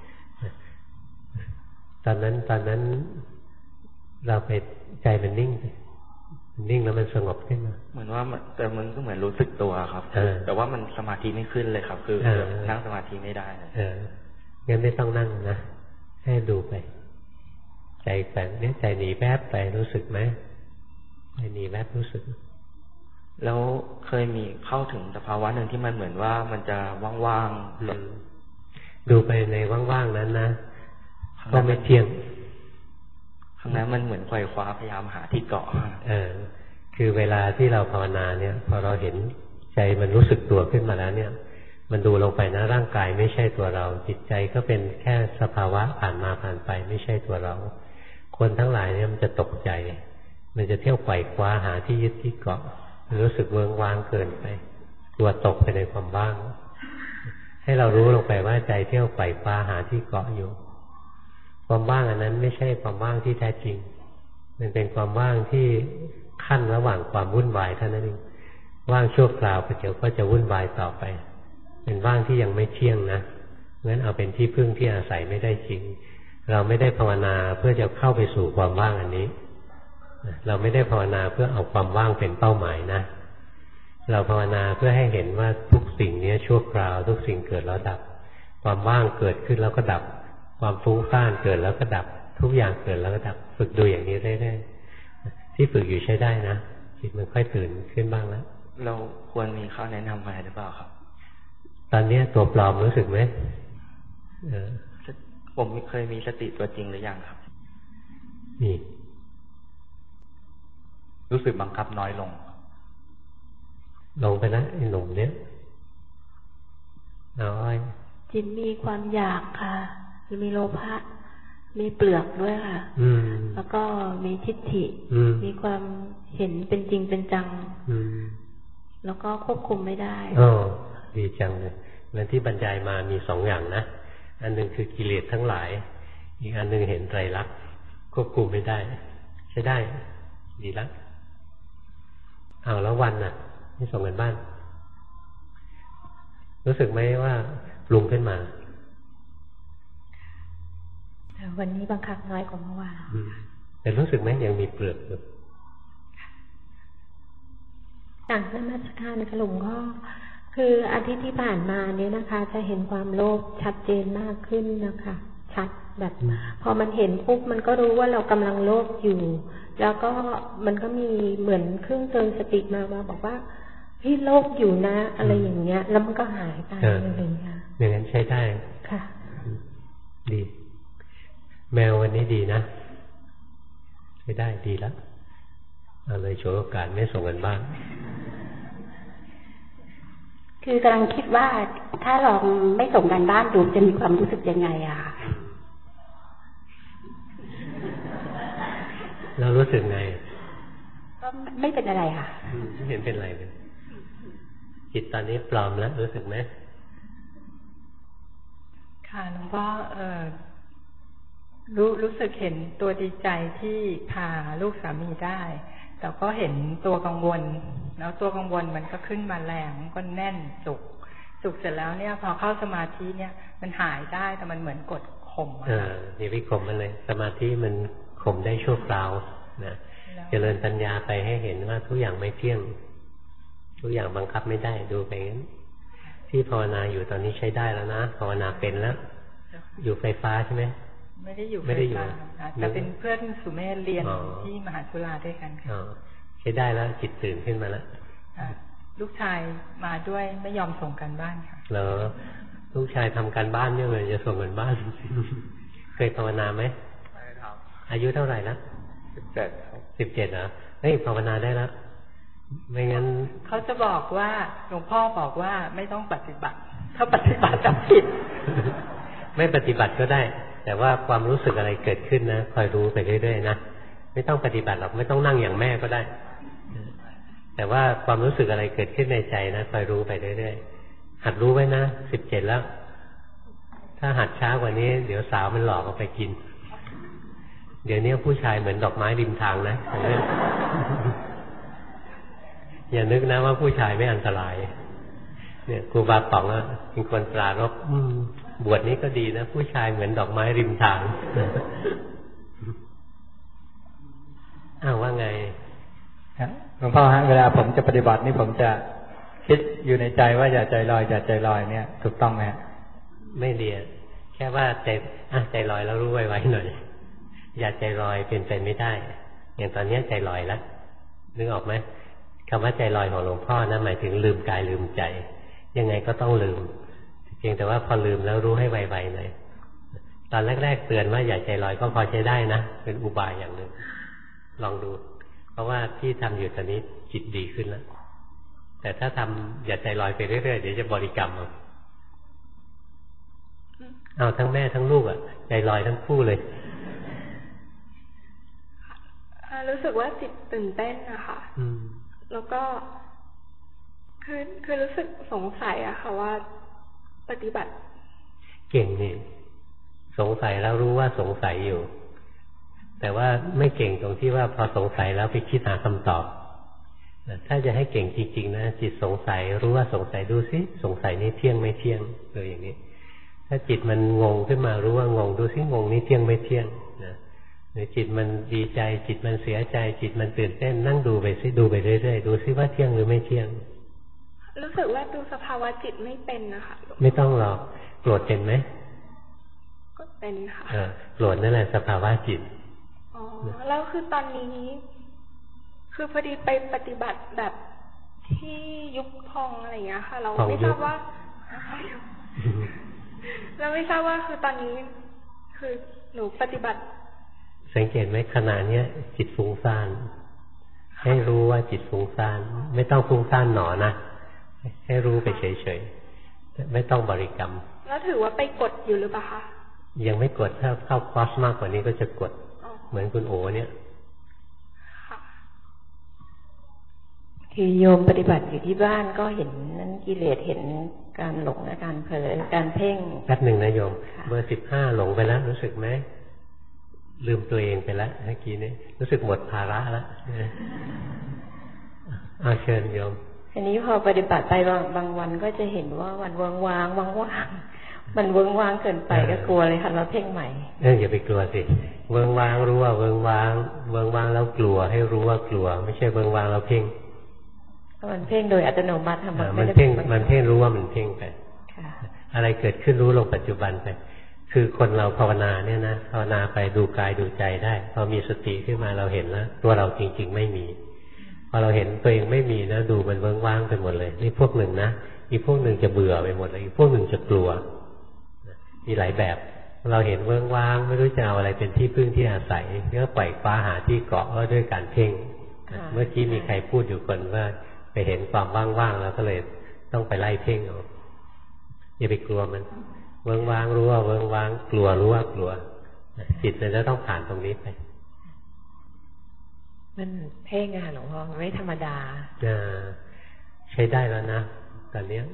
ตอนนั้นตอนนั้นเราไปใจมันนิ่งนิ่งแล้วมันสงบขึ้นมาเหมือนว่าแต่มันก็เหมือนรู้สึกตัวครับแต่ว่ามันสมาธิไม่ขึ้นเลยครับคือนั่งสมาธิไม่ได้เอองั้นไม่ต้องนั่งนะให้ดูไปใจแฝงเนี่ยใจหนีแวบไปรู้สึกไหมใจหนีแวบรู้สึกแล้วเคยมีเข้าถึงสภาวะหนึ่งที่มันเหมือนว่ามันจะว่างๆดูไปในว่างๆนั้นนะก็ไม่เที่ยงข้างนั้นมันเหมือนไขว่คว้าพยายามหาที่เกาะเออคือเวลาที่เราภาวนาเนี่ยพอเราเห็นใจมันรู้สึกตัวขึ้นมาแล้วเนี่ยมันดูลงไปนะร่างกายไม่ใช่ตัวเราจิตใจก็เป็นแค่สภาวะผ่านมาผ่านไปไม่ใช่ตัวเราคนทั้งหลายเนี่ยมันจะตกใจมันจะเที่ยวไขว่คว้าหาที่ยึดที่เกาะรู้สึกเวิ้งว้างเกินไปตัวตกไปในความว่างให้เรารู้ลงไปว่าใจเที่ยวไขว่คว้าหาที่เกาะอยู่ความว่างอันนั้นไม่ใช่ความว่างที่แท้จริงมันเป็นความว่างที่ขั้นระหว่างความวุ่นวายเท่านั้นเองว่างชั่วคราวประเดี๋ยวก็จะวุ่นวายต่อไปเป็นว่างที่ยังไม่เที่ยงนะงั้นเอาเป็นที่พึ่งที่อาศัยไม่ได้จริงเราไม่ได้ภาวนาเพื่อจะเข้าไปสู่ความว่างอันนี้เราไม่ได้ภาวนาเพื่อเอาความว่างเป็นเป้าหมายนะเราภาวนาเพื่อให้เห็นว่าทุกสิ่งนี้ชั่วคราวทุกสิ่งเกิดแล้วดับความว่างเกิดขึ้นแล้วก็ดับความฟุ้งซ่านเกิดแล้วก็ดับทุกอย่างเกิดแล้วก็ดับฝึกดูอย่างนี้เรื่อยๆที่ฝึกอยู่ใช้ได้นะจิตมันค่อยตื่นขึ้นบ้างแล้วเราควรมีข้อแนะนำอะไรหรือเปล่าครับตอนนี้ตัวปลอมรู้สึกไหมเออผมเคยมีสติตัวจริงหรือยังครับมีรู้สึกบังคับน้อยลงลงไปนะไอ้หนุ่มเนี้ยน้อยจิตมีความอยากค่ะมีโลภะมีเปลือกด้วยค่ะแล้วก็มีทิฏฐิมีความเห็นเป็นจริงเป็นจังแล้วก็ควบคุมไม่ได้อ๋อดีจังเลยเรื่องที่บรรยายมามีสองอย่างนะอันหนึ่งคือกิเลสทั้งหลายอีกอันหนึ่งเห็นไตรลักษณ์ควบคุมไม่ได้ใช้ได้ดีแล้วเอาแล้ววันน่ะที่ส่งกันบ้านรู้สึกไหมว่าปรุงขึ้นมาวันนี้บังคับน้อยกว่าเมื่อวานแต่รู้สึกไหมยังมีเปลือกอยู่ต่างนมัสการค่ะหลวงพ่อคืออาทิตย์ที่ผ่านมาเนี้ยนะคะจะเห็นความโลภชัดเจนมากขึ้นนะคะชัดแบบพอมันเห็นปุ๊บมันก็รู้ว่าเรากำลังโลภอยู่แล้วก็มันก็มีเหมือนเครื่องเตือนสติมามาบอกว่าเฮ้ยโลกอยู่นะอะไรอย่างเงี้ยแล้วมันก็หายไปอะไรอย่างเงี้ยอย่างนั้นใช้ได้ค่ะดีแมววันนี้ดีนะใช้ได้ดีแล้วเอาเลยโชว์โอกาสไม่ส่งกันบ้างคือกำลังคิดว่าถ้าลองไม่ส่งกันบ้านดูจะมีความรู้สึกยังไงอะเรารู้สึกไงก็ไม่เป็นอะไรค่ะไม่เห็นเป็นไรเลยจิตตอนนี้ปลอมแล้วรู้สึกไหมค่ะหลวงพ่อเออรู้รู้สึกเห็นตัวดีใจที่พาลูกสามีได้แต่ก็เห็นตัวกังวลแล้วตัวกังวลมันก็ขึ้นมาแรงก็แน่นจุกจุกเสร็จแล้วเนี่ยพอเข้าสมาธิเนี่ยมันหายได้แต่มันเหมือนกดข่มอ่ะอย่าไปข่มมันเลยสมาธิมันข่มได้ชั่วคราวนะเจริญปัญญาไปให้เห็นว่าทุกอย่างไม่เที่ยงทุกอย่างบังคับไม่ได้ดูไปงั้นที่ภาวนาอยู่ตอนนี้ใช้ได้แล้วนะภาวนาเป็นแล้วอยู่ไฟฟ้าใช่ไหมไม่ได้อยู่ไม่ได้อยู่แต่เป็นเพื่อนสุเมธเรียนที่มหาจุฬาด้วยกันค่ะใช้ได้แล้วจิตตื่นขึ้นมาแล้วลูกชายมาด้วยไม่ยอมส่งกันบ้านค่ะเหรอลูกชายทำการบ้านเยอะเลยจะส่งกันบ้านเคยภาวนาไหมไม่ทำอายุเท่าไหร่แล้วสิบเจ็ดสิบเจ็ดเหรอเฮ้ยภาวนาได้แล้วไม่งั้นเขาจะบอกว่าหลวงพ่อบอกว่าไม่ต้องปฏิบัติถ้าปฏิบัติจะผิดไม่ปฏิบัติก็ได้แต่ว่าความรู้สึกอะไรเกิดขึ้นนะคอยรู้ไปเรื่อยๆนะไม่ต้องปฏิบัติหรอกไม่ต้องนั่งอย่างแม่ก็ได้แต่ว่าความรู้สึกอะไรเกิดขึ้นในใจนะคอยรู้ไปเรื่อยๆหัดรู้ไว้นะสิบเจ็ดแล้วถ้าหัดช้ากว่านี้เดี๋ยวสาวมันหลอกเอาไปกินเดี๋ยวนี้ผู้ชายเหมือนดอกไม้ริมทางนะอย่านึกนะว่าผู้ชายไม่อันตรายเนี่ยครูบาป๋องอ่ะเป็นคนปรารภบวชนี้ก็ดีนะผู้ชายเหมือนดอกไม้ริมทางอ้าวว่าไงหลวงพ่อฮะเวลาผมจะปฏิบัตินี่ผมจะคิดอยู่ในใจว่าอย่าใจลอยอย่าใจลอยเนี่ยถูกต้องไหมไม่เรียนแค่ว่าใจอ่ะใจลอยแล้วรู้ไว้ๆหน่อยอย่าใจลอยเป็นไปไม่ได้อย่างตอนนี้ใจลอยแล้วนึกออกไหมคำว่าใจลอยของหลวงพ่อนะหมายถึงลืมกายลืมใจยังไงก็ต้องลืมเพียงแต่ว่าพอลืมแล้วรู้ให้ไวๆหน่อยตอนแรกๆเตือนว่าอย่าใจลอยก็พอใช้ได้นะเป็นอุบายอย่างหนึ่งลองดูเพราะว่าที่ทำอยู่ตอนนี้จิตดีขึ้นแล้วแต่ถ้าทำอย่าใจลอยไปเรื่อยๆเดี๋ยวจะบริกรรมเอาเอาทั้งแม่ทั้งลูกอ่ะใจลอยทั้งคู่เลยรู้สึกว่าจิตตื่นเต้นนะคะแล้วก็คือคือรู้สึกสงสัยอะค่ะว่าปฏิบัติเก่งนี่สงสัยแล้วรู้ว่าสงสัยอยู่แต่ว่าไม่เก่งตรงที่ว่าพอสงสัยแล้วไปคิดหาคำตอบถ้าจะให้เก่งจริงๆนะจิตสงสัยรู้ว่าสงสัยดูซิสงสัยนี่เที่ยงไม่เที่ยงเลยอย่างนี้ถ้าจิตมันงงขึ้นมารู้ว่างงดูซิงงนี่เที่ยงไม่เที่ยงนะหรือจิตมันดีใจจิตมันเสียใจจิตมันตื่นเต้นนั่งดูไปซิดูไปเรื่อยๆดูซิว่าเที่ยงหรือไม่เที่ยงรู้สึกว่าดูสภาวะจิตไม่เป็นนะคะไม่ต้องหรอกโกรธเป็นไหมก็เป็นค่ะโกรธนั่นแหละสภาวะจิตอ๋อแล้วคือตอนนี้คือพอดีไปปฏิบัติแบบที่ยุบพองอะไรอย่างเงี้ยค่ะเราไม่ทราบว่าเราไม่ทราบว่าคือตอนนี้คือหนูปฏิบัติสังเกตไหมขณะเนี้ยจิตฟุ้งซ่านให้รู้ว่าจิตฟุ้งซ่านไม่ต้องฟุ้งซ่านหนอนะให้รู้ไปเฉยๆไม่ต้องบริกรรมแล้วถือว่าไปกดอยู่หรือเปล่าคะยังไม่กดถ้าเข้าคอร์สมากกว่านี้ก็จะกดเหมือนคุณโอเนี่ยคือโยมปฏิบัติอยู่ที่บ้านก็เห็นนั้นกิเลสเห็นการหลงและการเผลอการเพ่งแป๊บหนึ่งนะโยมเบอร์สิบห้าหลงไปแล้วรู้สึกไหมลืมตัวเองไปแล้วเมื่อกี้นี้รู้สึกหมดภาระแล้วอาเชิญโยมอันนี้พอปฏิบัติไปบางบางวันก็จะเห็นว่าวันวางวางวางว่างมันเวิ้งว้างเกินไปก็กลัวเลยค่ะเราเพ่งใหม่เอออย่าไปกลัวสิเวิ้งว้างรู้ว่าเวิ้งว้างเวิ้งว้างแล้วกลัวให้รู้ว่ากลัวไม่ใช่เวิ้งว้างแล้วเพ่งมันเพ่งโดยอัตโนมัติทำมันเพ่งมันเพ่งรู้ว่ามันเพ่งไปอะไรเกิดขึ้นรู้ลงปัจจุบันไปคือคนเราภาวนาเนี่ยนะภาวนาไปดูกายดูใจได้พอมีสติขึ้นมาเราเห็นแล้วตัวเราจริงๆไม่มีพอเราเห็นตัวเองไม่มีนะดูมันเวิ้งว้างไปหมดเลยนี่พวกหนึ่งนะอีกพวกหนึ่งจะเบื่อไปหมดเลยอีกพวกหนึ่งจะกลัวมีหลายแบบเราเห็นเวิ้งว้างไม่รู้จะเอาอะไรเป็นที่พึ่งที่อาศัยก็ปล่อยคว้าหาที่เกาะก็ด้วยการเพ่งเมื่อกี้มีใครพูดอยู่คนว่าไปเห็นความว่างๆแล้วก็เลยต้องไปไล่เพ่งเอาอย่าไปกลัวมันเวิ้งว้างรู้ว่าเวิ้งว้างกลัวรู้ว่ากลัวจิตมันจะต้องผ่านตรงนี้ไปมันเพ่งอะค่ะหลวงพ่อไม่ธรรมดาใช้ได้แล้วนะตอนนี้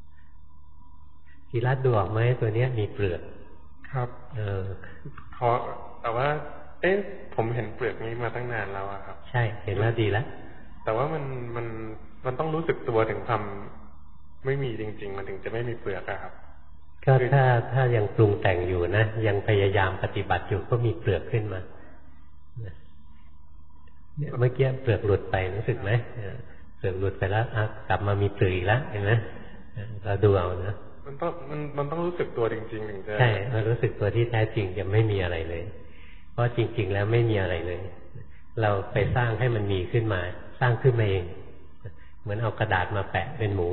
กีรัดดูออกไหมตัวเนี้ยมีเปลือกครับเออขอแต่ว่าเอ๊ะผมเห็นเปลือกนี้มาตั้งนานแล้วอะครับใช่เห็นแล้วดีแล้วแต่ว่ามันมันมันต้องรู้สึกตัวถึงทำไม่มีจริงๆมันถึงจะไม่มีเปลือกอะครับก็ถ้าถ้ายังปรุงแต่งอยู่นะยังพยายามปฏิบัติอยู่ก็มีเปลือกขึ้นมาเนี่ยเมื่อกี้เปลือกหลุดไปรู้สึกไหมเปลือกหลุดไปแล้วกลับมามีเปลือกอีกแล้วเห็นไหมเราดูเอานะมันต้องมันมันต้องรู้สึกตัวจริงๆถึงจะใช่เรารู้สึกตัวที่แท้จริงจะไม่มีอะไรเลยเพราะจริงๆแล้วไม่มีอะไรเลยเราไปสร้างให้มันมีขึ้นมาสร้างขึ้นมาเองเหมือนเอากระดาษมาแปะเป็นหมู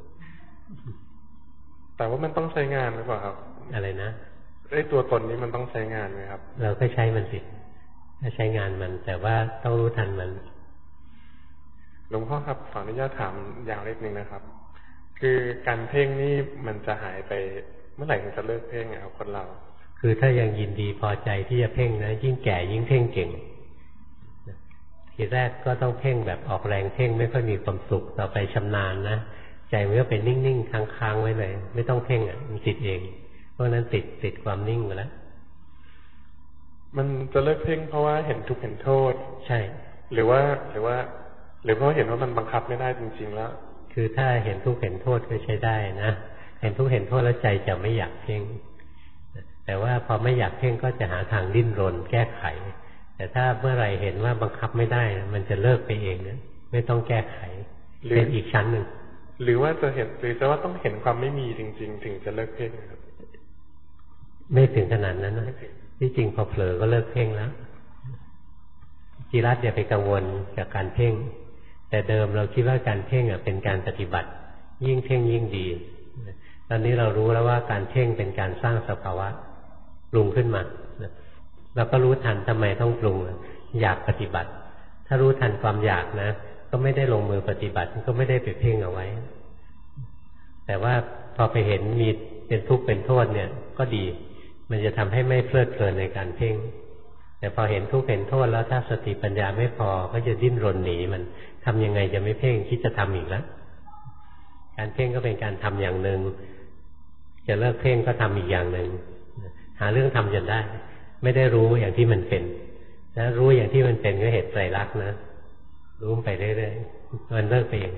แต่ว่ามันต้องใช้งานหรือเปล่าครับอะไรนะไอ้ตัวตนนี้มันต้องใช้งานไหมครับเราก็ใช้มันสิถ้าใช้งานมันแต่ว่าต้องรู้ทันมันหลวงพ่อครับขออนุญาตถามอย่างเล็กนึงนะครับคือการเพ่งนี่มันจะหายไปเมื่อไหร่ถึงจะเลิกเพ่งครับคนเราคือถ้ายังยินดีพอใจที่จะเพ่งนะยิ่งแก่ยิ่งเพ่งเก่งทีแรกก็ต้องเพ่งแบบออกแรงเพ่งไม่ค่อยมีความสุขต่อไปชำนาญนะใจมันก็เป็นนิ่งๆค้างๆไว้เลยไม่ต้องเพ่งอ่ะมันติดเองเพราะนั้นติดติดความนิ่งไปแล้วมันจะเลิกเพ่งเพราะว่าเห็นทุกข์เห็นโทษใช่หรือว่าหรือว่าหรือเพราะเห็นว่ามันบังคับไม่ได้จริงๆแล้วคือถ้าเห็นทุกข์เห็นโทษก็ใช้ได้นะเห็นทุกข์เห็นโทษแล้วใจจะไม่อยากเพ่งแต่ว่าพอไม่อยากเพ่งก็จะหาทางดิ้นรนแก้ไขแต่ถ้าเมื่อไหร่เห็นว่าบังคับไม่ได้มันจะเลิกไปเองนะไม่ต้องแก้ไขเป็นอีกชั้นหนึ่งหรือว่าจะเห็นหรือจะว่าต้องเห็นความไม่มีจริงๆถึงจะเลิกเพ่งครับไม่ถึงขนาดนั้นนะที่จริงพอเผลอก็เลิกเพ่งแล้วจิรัตอย่าไปกังวลกับการเพ่งแต่เดิมเราคิดว่าการเพ่งอ่ะเป็นการปฏิบัติยิ่งเพ่งยิ่งดีตอนนี้เรารู้แล้วว่าการเพ่งเป็นการสร้างสภาวะปรุงขึ้นมาเราก็รู้ทันทำไมต้องปรุงอยากปฏิบัติถ้ารู้ทันความอยากนะก็ไม่ได้ลงมือปฏิบัติก็ไม่ได้ไปเพ่งเอาไว้แต่ว่าพอไปเห็นมีเป็นทุกข์เป็นโทษเนี่ยก็ดีมันจะทำให้ไม่เพลิดเพลินในการเพ่งแต่พอเห็นทุกข์เห็นโทษแล้วถ้าสติปัญญาไม่พอก็จะดิ้นรนหนีมันทำยังไงจะไม่เพ่งคิดจะทำอีกแล้วการเพ่งก็เป็นการทำอย่างหนึ่งจะเลิกเพ่งก็ทำอีกอย่างหนึ่งหาเรื่องทำจนได้ไม่ได้รู้อย่างที่มันเป็นถ้ารู้อย่างที่มันเป็นก็เห็นไตรลักษณ์นะรู้ไปเรื่อยๆมันเลิกไปเอง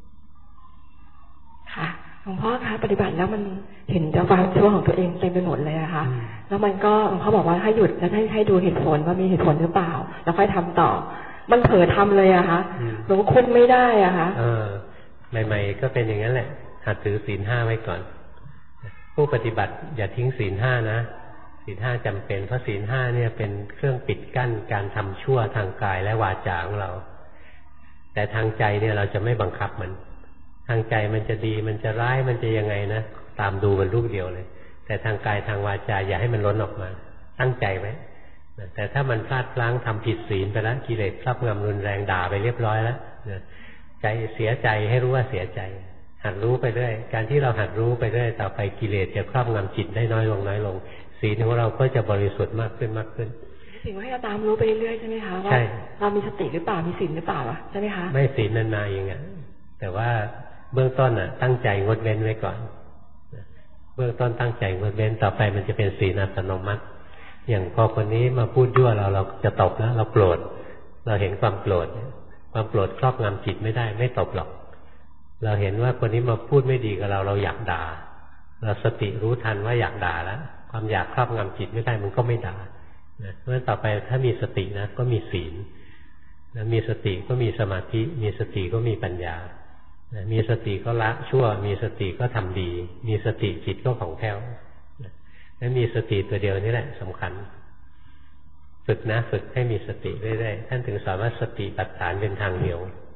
ค่ะหลวงพ่อคะปฏิบัติแล้วมันเห็นแต่ความชั่วของตัวเองเต็มไปหมดเลยอะค่ะแล้วมันก็หลวงพ่อบอกว่าให้หยุดแล้วให้ให้ดูเหตุผลว่ามีเหตุผลหรือเปล่าแล้วค่อยทำต่อมันเผลอทำเลยอะคะหลวงพ่อคุมไม่ได้อะคะเออใหม่ๆก็เป็นอย่างนั้นแหละหัดถือศีลห้าไว้ก่อนผู้ปฏิบัติอย่าทิ้งศีลห้านะศีลห้าจำเป็นเพราะศีลห้าเนี่ยเป็นเครื่องปิดกั้นการทำชั่วทางกายและวาจาของเราแต่ทางใจเนี่ยเราจะไม่บังคับมันทางใจมันจะดีมันจะร้ายมันจะยังไงนะตามดูมันลูกเดียวเลยแต่ทางกายทางวาจาอย่าให้มันล้นออกมาตั้งใจไว้แต่ถ้ามันพลาดพลั้งทำผิดศีลไปแล้วกิเลสครอบงำรุนแรงด่าไปเรียบร้อยแล้วใจเสียใจให้รู้ว่าเสียใจหัดรู้ไปเรื่อยการที่เราหัดรู้ไปเรื่อยต่อไปกิเลสจะครอบงำจิตได้น้อยลงน้อยลงศีลของเราก็จะบริสุทธิ์มากขึ้นมากขึ้นสิ่งว่าให้เราตามรู้ไปเรื่อยใช่ไหมคะว่าเรามีสติหรือเปล่ามีศีลหรือเปล่าใช่ไหมคะไม่ศีลนานๆอย่างเงี้ยแต่ว่าเบื้องต้นอ่ะตั้งใจงดเว้นไว้ก่อนเบื้องต้นตั้งใจงดเว้นต่อไปมันจะเป็นศีลอัตโนมัติอย่างพอคนนี้มาพูดยั่วเราเราจะตบแล้วเราโกรธเราเห็นความโกรธความโกรธครอบงำจิตไม่ได้ไม่ตบหรอกเราเห็นว่าคนนี้มาพูดไม่ดีกับเราเราอยากด่าเราสติรู้ทันว่าอยากด่าแล้วความอยากครอบงำจิตไม่ได้มันก็ไม่ด่าเพราะฉะนั้นต่อไปถ้ามีสตินะก็มีศีลมีสติก็มีสมาธิมีสติก็มีปัญญามีสติก็ละชั่วมีสติก็ทำดีมีสติจิตก็ผ่องแผ้วนั้นมีสติตัวเดียวนี่แหละสำคัญฝึกนะฝึกให้มีสติเรื่อยๆท่านถึงสอนว่าสติปัฏฐานเป็นทางเดียว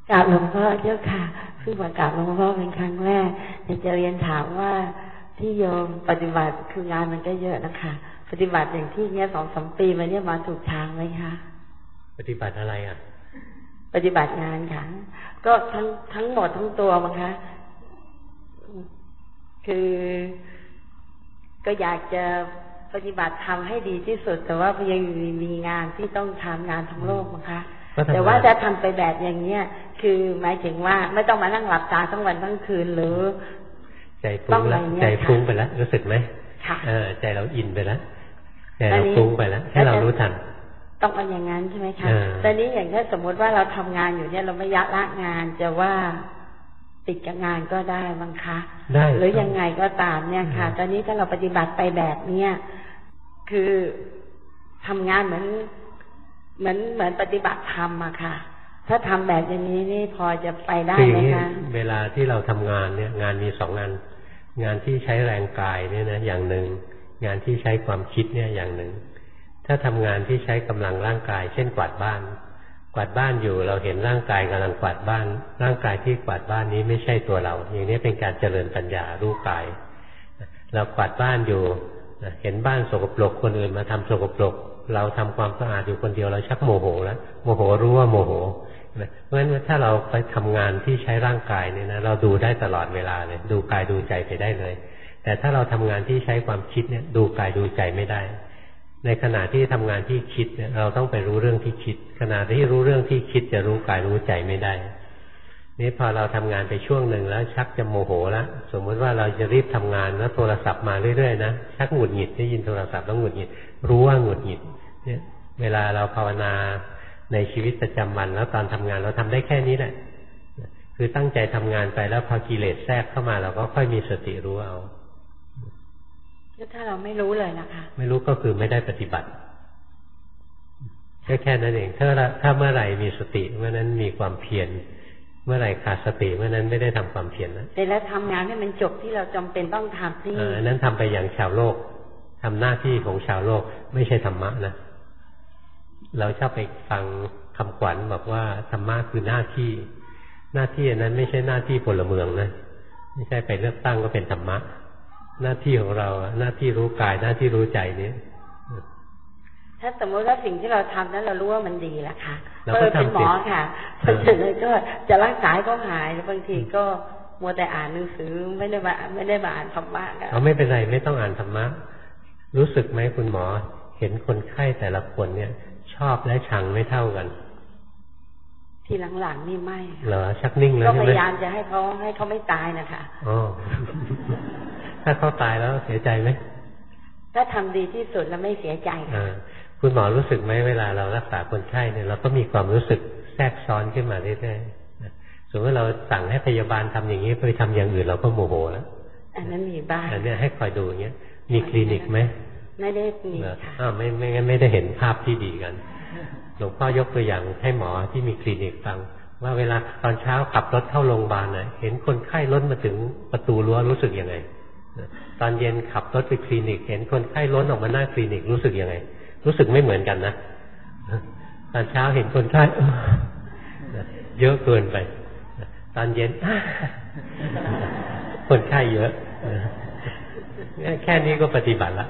กราบหลวงพ่อเจ้าค่ะเพิ่งมากราบหลวงพ่อเป็นครั้งแรกอยากจะเรียนถามว่าที่โยมปฏิบัติคืองานมันก็เยอะนะคะปฏิบัติอย่างที่เนี้ยสองสามปีมาเนี่ยมาถูกทางไหมคะปฏิบัติอะไรอ่ะปฏิบัติงานค่ะก็ทั้งทั้งหมดทั้งตัวมั้งคะคือก็อยากจะปฏิบัติทำให้ดีที่สุดแต่ว่ายังมีงานที่ต้องทำงานทั้งโลกมั้งคะแต่ว่าจะทำไปแบบอย่างเนี้ยคือหมายถึงว่าไม่ต้องมานั่งหลับตาทั้งวันทั้งคืนหรือใจฟุ้งแล้วใจฟุ้งไปแล้วรู้สึกไหมค่ะเออใจเราอินไปแล้วใจเราฟุ้งไปแล้วให้เรารู้ทันต้องเอาอย่างนั้นใช่ไหมคะตอนนี้อย่างถ้าสมมติว่าเราทำงานอยู่เนี่ยเราไม่ยะละงานจะว่าติดกับงานก็ได้บ้างคะได้หรือยังไงก็ตามเนี่ยค่ะตอนนี้ถ้าเราปฏิบัติไปแบบเนี้ยคือทำงานเหมือนเหมือนเหมือนปฏิบัติธรรมอะค่ะถ้าทำแบบอย่างนี้นี่พอจะไปได้ไหมคะเวลาที่เราทำงานเนี่ยงานมีสองงานงานที่ใช้แรงกายเนี่ยนะอย่างหนึ่งงานที่ใช้ความคิดเนี่ยอย่างหนึ่งถ้าทำงานที่ใช้กำลังร่างกายเช่นกวาดบ้านกวาดบ้านอยู่เราเห็นร่างกายกำลังกวาดบ้านร่างกายที่กวาดบ้านนี้ไม่ใช่ตัวเราอย่างนี้เป็นการเจริญปัญญารู้กายเรากวาดบ้านอยู่เห็นบ้านสกปรกคนอื่นมาทำสกปรกเราทำความสะอาดอยู่คนเดียวเราชักโมโหแล้วโมโหรู้ว่าโมโหเพราะฉะนั้นถ้าเราไปทำงานที่ใช้ร่างกายเนี่ยนะเราดูได้ตลอดเวลาเลยดูกายดูใจไปได้เลยแต่ถ้าเราทำงานที่ใช้ความคิดเนี่ยดูกายดูใจไม่ได้ในขณะที่ทำงานที่คิดเนี่ยเราต้องไปรู้เรื่องที่คิดขณะที่รู้เรื่องที่คิดจะรู้กายรู้ใจไม่ได้นี่พอเราทำงานไปช่วงหนึ่งแล้วชักจะโมโหแล้วสมมติว่าเราจะรีบทำงานแล้วโทรศัพท์มาเรื่อยๆนะชักหงุดหงิดได้ยินโทรศัพท์แล้วหงุดหงิดรู้ว่าหงุดหงิดเนี่ยเวลาเราภาวนาในชีวิตประจำวันแล้วตอนทำงานเราทำได้แค่นี้แหละคือตั้งใจทำงานไปแล้วพอกิเลสแทรกเข้ามาเราก็ค่อยมีสติรู้เอาแล้วถ้าเราไม่รู้เลยนะคะไม่รู้ก็คือไม่ได้ปฏิบัติแค่แค่นั้นเองถ้าถ้าเมื่อไหร่มีสติเมื่อนั้นมีความเพียรเมื่อไหร่ขาดสติเมื่อนั้นไม่ได้ทำความเพียรนะแต่แล้วทำงานให้มันจบที่เราจำเป็นต้องทำที่เออนั้นทำไปอย่างชาวโลกทำหน้าที่ของชาวโลกไม่ใช่ธรรมะนะเราชอบไปฟังคำขวัญบอกว่าธรรมะคือหน้าที่หน้าที่นั้นไม่ใช่หน้าที่พลเมืองนะไม่ใช่ไปเลือกตั้งก็เป็นธรรมะหน้าที่ของเราหน้าที่รู้กายหน้าที่รู้ใจนี้ถ้าสมมติว่าสิ่งที่เราทำนั้นเรารู้ว่ามันดีแล้วค่ะก็เป็นหมอค่ะเพราะฉะนั้นก็จะรักษาก็หายบางทีก็มัวแต่อ่านหนังสือไม่ได้มาไม่ได้มาอ่านธรรมะก็ไม่เป็นไรไม่ต้องอ่านธรรมะรู้สึกไหมคุณหมอเห็นคนไข้แต่ละคนเนี่ยชอบและชังไม่เท่ากันทีหลังๆนี่ไม่เหรอชักนิ่งแล้วก็พยายามจะให้เขาให้เขาไม่ตายนะคะอ๋อถ้าเขาตายแล้วเสียใจไหมถ้าทำดีที่สุดแล้วไม่เสียใจค่ะคุณหมอรู้สึกไหมเวลาเรารักษาคนไข้เนี่ยเราก็มีความรู้สึกแทรกซ้อนขึ้นมาเรื่อยๆสมมติเราสั่งให้พยาบาลทำอย่างนี้ไปทำอย่างอื่นเราก็โมโหแล้วอันนั้นมีบ้างอันนี้ให้คอยดูอย่างเงี้ยมีคลินิกไหมไม่ได้มีค่ะอ้าวไม่ไม่งั้นไม่ได้เห็นภาพที่ดีกันหลวงพ่อยกตัวอย่างให้หมอที่มีคลินิกฟังว่าเวลาตอนเช้าขับรถเข้าโรงพยาบาลน่ะเห็นคนไข้ล้นมาถึงประตูรั้วรู้สึกยังไงตอนเย็นขับรถไปคลินิกเห็นคนไข้ล้นออกมาหน้าคลินิกรู้สึกยังไงรู้สึกไม่เหมือนกันนะตอนเช้าเห็นคนไข้เยอะเกินไปตอนเย็นคนไข้เยอะแค่นี้ก็ปฏิบัติละ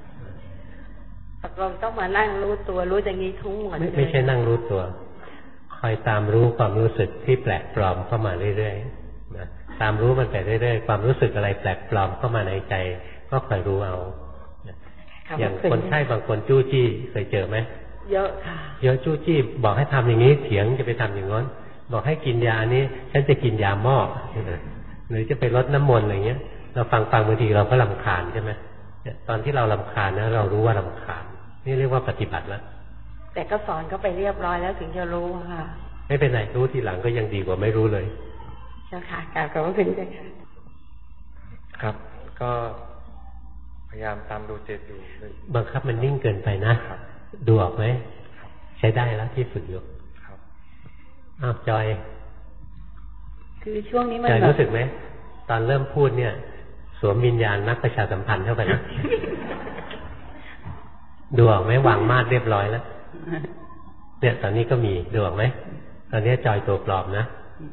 เราต้องมานั่งรู้ตัวรู้อย่างนี้ทั้งหมดไม่ไม่ใช่นั่งรู้ตัวคอยตามรู้ความรู้สึกที่แปลกปลอมเข้ามาเรื่อยๆนะตามรู้มันไปเรื่อยๆความรู้สึกอะไรแปลกปลอมเข้ามาในใจก็คอยรู้เอาอย่างคนไข้บางคนจู้จี้เคยเจอไหมเยอะค่ะเยอะจู้จี้บอกให้ทำอย่างนี้เถียงจะไปทำอย่างนั้นบอกให้กินยานี้ฉันจะกินยาหม้อหรือจะไปรดน้ำมนต์อะไรเงี้ยเราฟังฟังบางทีเราก็รำคาญใช่ไหมตอนที่เรารำคาญนะเรารู้ว่ารำคาญนี่เรียกว่าปฏิบัติแล้วแต่ก็สอนเขาไปเรียบร้อยแล้วถึงจะรู้ค่ะไม่เป็นไรรู้ทีหลังก็ยังดีกว่าไม่รู้เลยเจ้าค่ะกล่าวกับว่าเป็นยังไงครับก็พยายามตามดูเจตอยู่บังคับมันนิ่งเกินไปนะดูออกไหมใช้ได้แล้วที่ฝึกอยู่อ้าวจอยคือช่วงนี้มันจอยรู้สึกไหมตอนเริ่มพูดเนี่ยสวมวิญญาณนักประชาสัมพันธ์เข้าไปนะดูออกไหมวางมาดเรียบร้อยแล้วเนี่ยตอนนี้ก็มีดูออกไหมตอนนี้จอยตัวปลอมนะ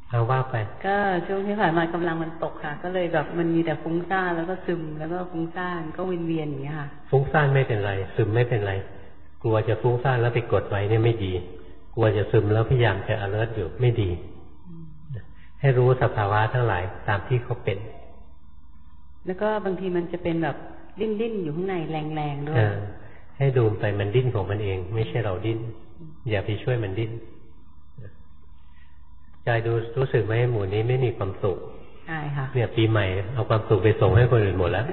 เอาว่าไปก็ช่วงที่ผ่านมากำลังมันตกค่ะก็เลยแบบมันมีแต่ฟุ้งซ่านแล้วก็ซึมแล้วก็ฟุ้งซ่านก็วินเวียนอย่างเงี้ยค่ะฟุ้งซ่านไม่เป็นไรซึมไม่เป็นไรกลัวจะฟุ้งซ่านแล้วไปกดไว้เนี่ยไม่ดีกลัวจะซึมแล้วพยายามจะ alert อยู่ไม่ดีให้รู้สภาวะทั้งหลายตามที่เขาเป็นแล้วก็บางทีมันจะเป็นแบบดิ้นดิ้นอยู่ข้างในแรงๆด้วยให้ดูไปมันดิ้นของมันเองไม่ใช่เราดิ้นอย่าไปช่วยมันดิ้นใจดูรู้สึกไหมหมู่นี้ไม่มีความสุขใช่ค่ะเนี่ยปีใหม่เอาความสุขไปส่งให้คนอื่นหมดแล้ว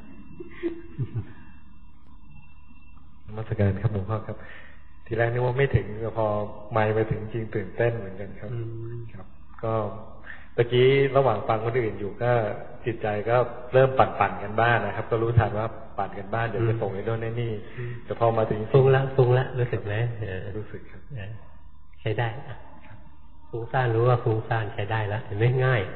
นมัสการครับหลวงพ่อครับทีแรกนึกว่าไม่ถึงแต่พอไม่ไปถึงจริงตื่นเต้นเหมือนกันครับครับก็ตะกี้ระหว่างฟังคนอื่นอยู่ก็จิตใจก็เริ่มปั่นๆกันบ้างนะครับก็รู้ทันว่าปั่นกันบ้างเดี๋ยวจะส่งไอ้โน่นไอ้นี่แต่พอมาถึงฟุ้งละฟุ้งละรู้สึกไหมรู้สึกครับใช้ได้ฟุ้งซ่านรู้ว่าฟุ้งซ่านใช้ได้แล้วเห็นไหมง่าย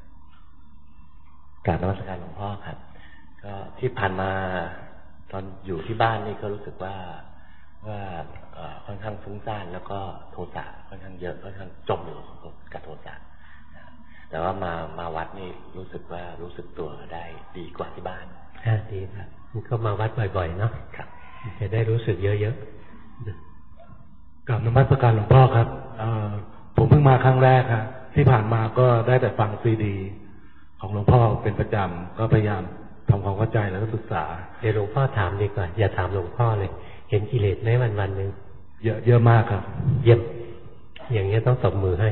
กราบนมัสการหลวงพ่อครับก็ที่ผ่านมาตอนอยู่ที่บ้านนี่ก็รู้สึกว่าว่าค่อนข้างฟุ้งซ่านแล้วก็โทสะค่อนข้างเยอะค่อนข้างจมอยู่กับโทสะแต่ว่ามามาวัดนี่รู้สึกว่ารู้สึกตัวได้ดีกว่าที่บ้านอ่าดีครับมันก็มาวัดบ่อยๆเนาะครับจะได้รู้สึกเยอะๆกราบนมัสการหลวงพ่อครับผมเพิ่งมาครั้งแรกครับที่ผ่านมาก็ได้แต่ฟังซีดีของหลวงพ่อเป็นประจำก็พยายามทำความเข้าใจแล้วก็ศึกษาเดี๋ยวหลวงพ่อถามดีกว่าอย่าถามหลวงพ่อเลยเห็นกิเลสไหมวันวันหนึ่งเยอะเยอะมากครับเยี่ยมอย่างนี้ต้องตบมือให้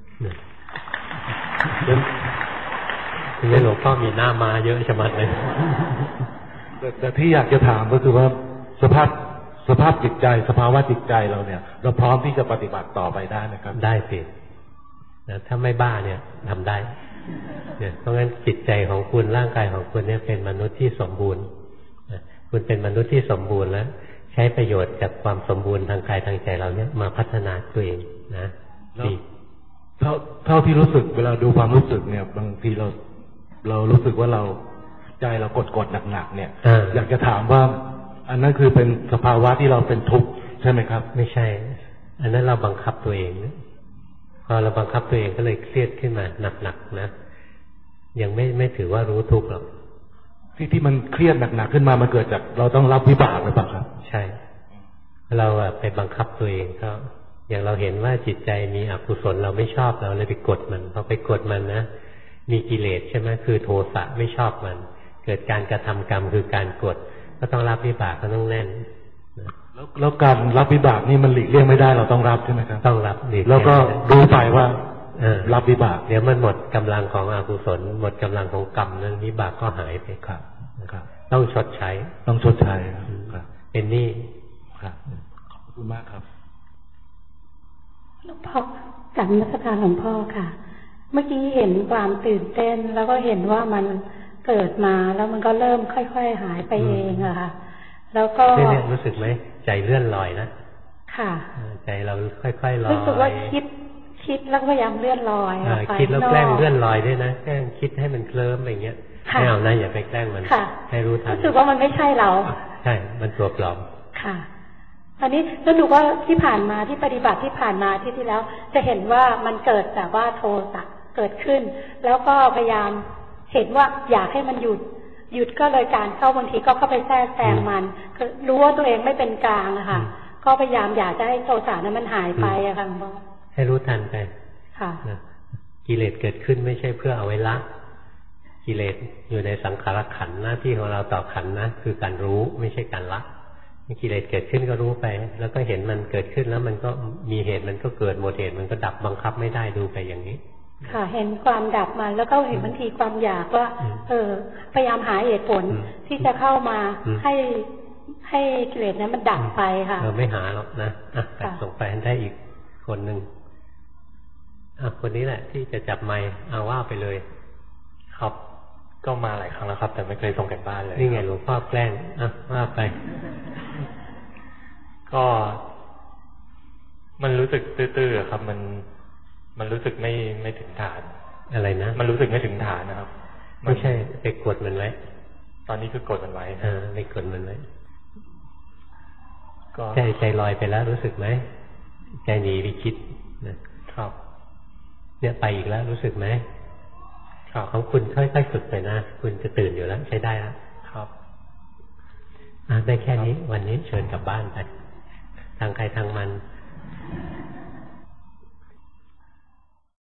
ถึงได้หลวงพ่อมีหน้ามาเยอะชะมัดเลยแต่ที่อยากจะถามก็คือว่าสภาพสภาพจิตใจสภาวะจิตใจเราเนี่ยเราพร้อมที่จะปฏิบัติต่อไปได้ไหมครับได้สิถ้าไม่บ้าเนี่ยทำได้เนี่ยเพราะงั้นจิตใจของคุณร่างกายของคุณเนี่ยเป็นมนุษย์ที่สมบูรณ์คุณเป็นมนุษย์ที่สมบูรณ์แล้วใช้ประโยชน์จากความสมบูรณ์ทางกายทางใจเราเนี่ยมาพัฒนาตัวเองนะดีเท่าเท่าที่รู้สึกเวลาดูความรู้สึกเนี่ยบางทีเราเรารู้สึกว่าเราใจเรากดกดหนักๆเนี่ยอยากจะถามว่าอันนั้นคือเป็นสภาวะที่เราเป็นทุกข์ใช่ไหมครับไม่ใช่อันนั้นเราบังคับตัวเองพอเราบังคับตัวเองก็เลยเครียดขึ้นมาหนักๆนะยังไม่ไม่ถือว่ารู้ทุกข์หรอกที่ที่มันเครียดหนักๆขึ้นมามันเกิดจากเราต้องรับวิบากหรือเปล่าครับใช่เราไปบังคับตัวเองก็อย่างเราเห็นว่าจิตใจมีอกุศลเราไม่ชอบเราเลยไปกดมันพอไปกดมันนะมีกิเลสใช่ไหมคือโทสะไม่ชอบมันเกิดการกระทำกรรมคือการกดก็ต้องรับวิบากก็ต้องแน่นแล้วแล้วการรับวิบากนี่มันหลีกเลี่ยงไม่ได้เราต้องรับใช่ไหมครับต้องรับแล้วก็รู้ไปว่ารับวิบากเดี๋ยวมันหมดกำลังของอกุศลหมดกำลังของกรรมนั้นวิบากก็หายไปครับครับต้องชดใช้ต้องชดใช้ครับเป็นหนี้ครับขอบคุณมากครับหลวงพ่อกับนมัสการหลวงพ่อค่ะเมื่อกี้เห็นความตื่นเต้นแล้วก็เห็นว่ามันเกิดมาแล้วมันก็เริ่มค่อยๆหายไปเองอะค่ะแล้วก็เนี่ยรู้สึกไหมใจเลื่อนลอยนะค่ะใจเราค่อยๆลอยรู้สึกว่าคิดคิดแล้วพยายามเลื่อนลอยไปคิดแล้วแกล้งเลื่อนลอยด้วยนะแกล้งคิดให้มันเคลิ้มอย่างเงี้ยไม่เอานะอย่าไปแกล้งมันให้รู้ทันรู้สึกว่ามันไม่ใช่เราใช่มันตัวปลอมค่ะอันนี้แล้วหนูว่าที่ผ่านมาที่ปฏิบัติที่ผ่านมาที่ที่แล้วจะเห็นว่ามันเกิดแต่ว่าโทสะเกิดขึ้นแล้วก็พยายามเห็นว่าอยากให้มันหยุดหยุดก็เลยการเข้าบางทีก็เข้าไปแทรกแซงมันคือรู้ว่าตัวเองไม่เป็นกลางอะค่ะก็พยายามอยากจะให้โทสะนั้นมันหายไปอะค่ะหลวงพ่อให้รู้ทันไปค่ะกิเลสเกิดขึ้นไม่ใช่เพื่อเอาไว้ละกิเลสอยู่ในสังขารขันธ์หน้าที่ของเราต่อขันธ์นะคือการรู้ไม่ใช่การละกิเลสเกิดขึ้นก็รู้ไปแล้วก็เห็นมันเกิดขึ้นแล้วมันก็มีเหตุมันก็เกิดหมดเหตุมันก็ดับบังคับไม่ได้ดูไปอย่างนี้ค่ะเห็นความดับมันแล้วก็เห็นบางทีความอยากว่าเออพยายามหาเหตุผลที่จะเข้ามาให้ให้กิเลสนั้นมันดับไปค่ะเราไม่หาหรอกนะอ่ะส่งไปให้ได้อีกคนหนึ่งอ่ะคนนี้แหละที่จะจับไมค์เอาว่าไปเลยครับก็มาหลายครั้งแล้วครับแต่ไม่เคยส่งกันบ้านเลยนี่ไงหลวงพ่อแกล้งอ่ะว่าไปก็มันรู้สึกตื้อๆครับมันมันรู้สึกไม่ไม่ถึงฐานอะไรนะมันรู้สึกไม่ถึงฐานนะครับไม่ใช่ไปกดมันไว้ตอนนี้คือกดมันไว้อ่าไปกดมันไว้ก็ใจใจลอยไปแล้วรู้สึกไหมใจหนีไปคิดนะครับเนี่ยไปอีกแล้วรู้สึกไหมของคุณค่อยๆฝึกไปนะคุณจะตื่นอยู่แล้วใช้ได้แล้วครับได้แค่นี้วันนี้เชิญกลับบ้านไปทางใครทางมัน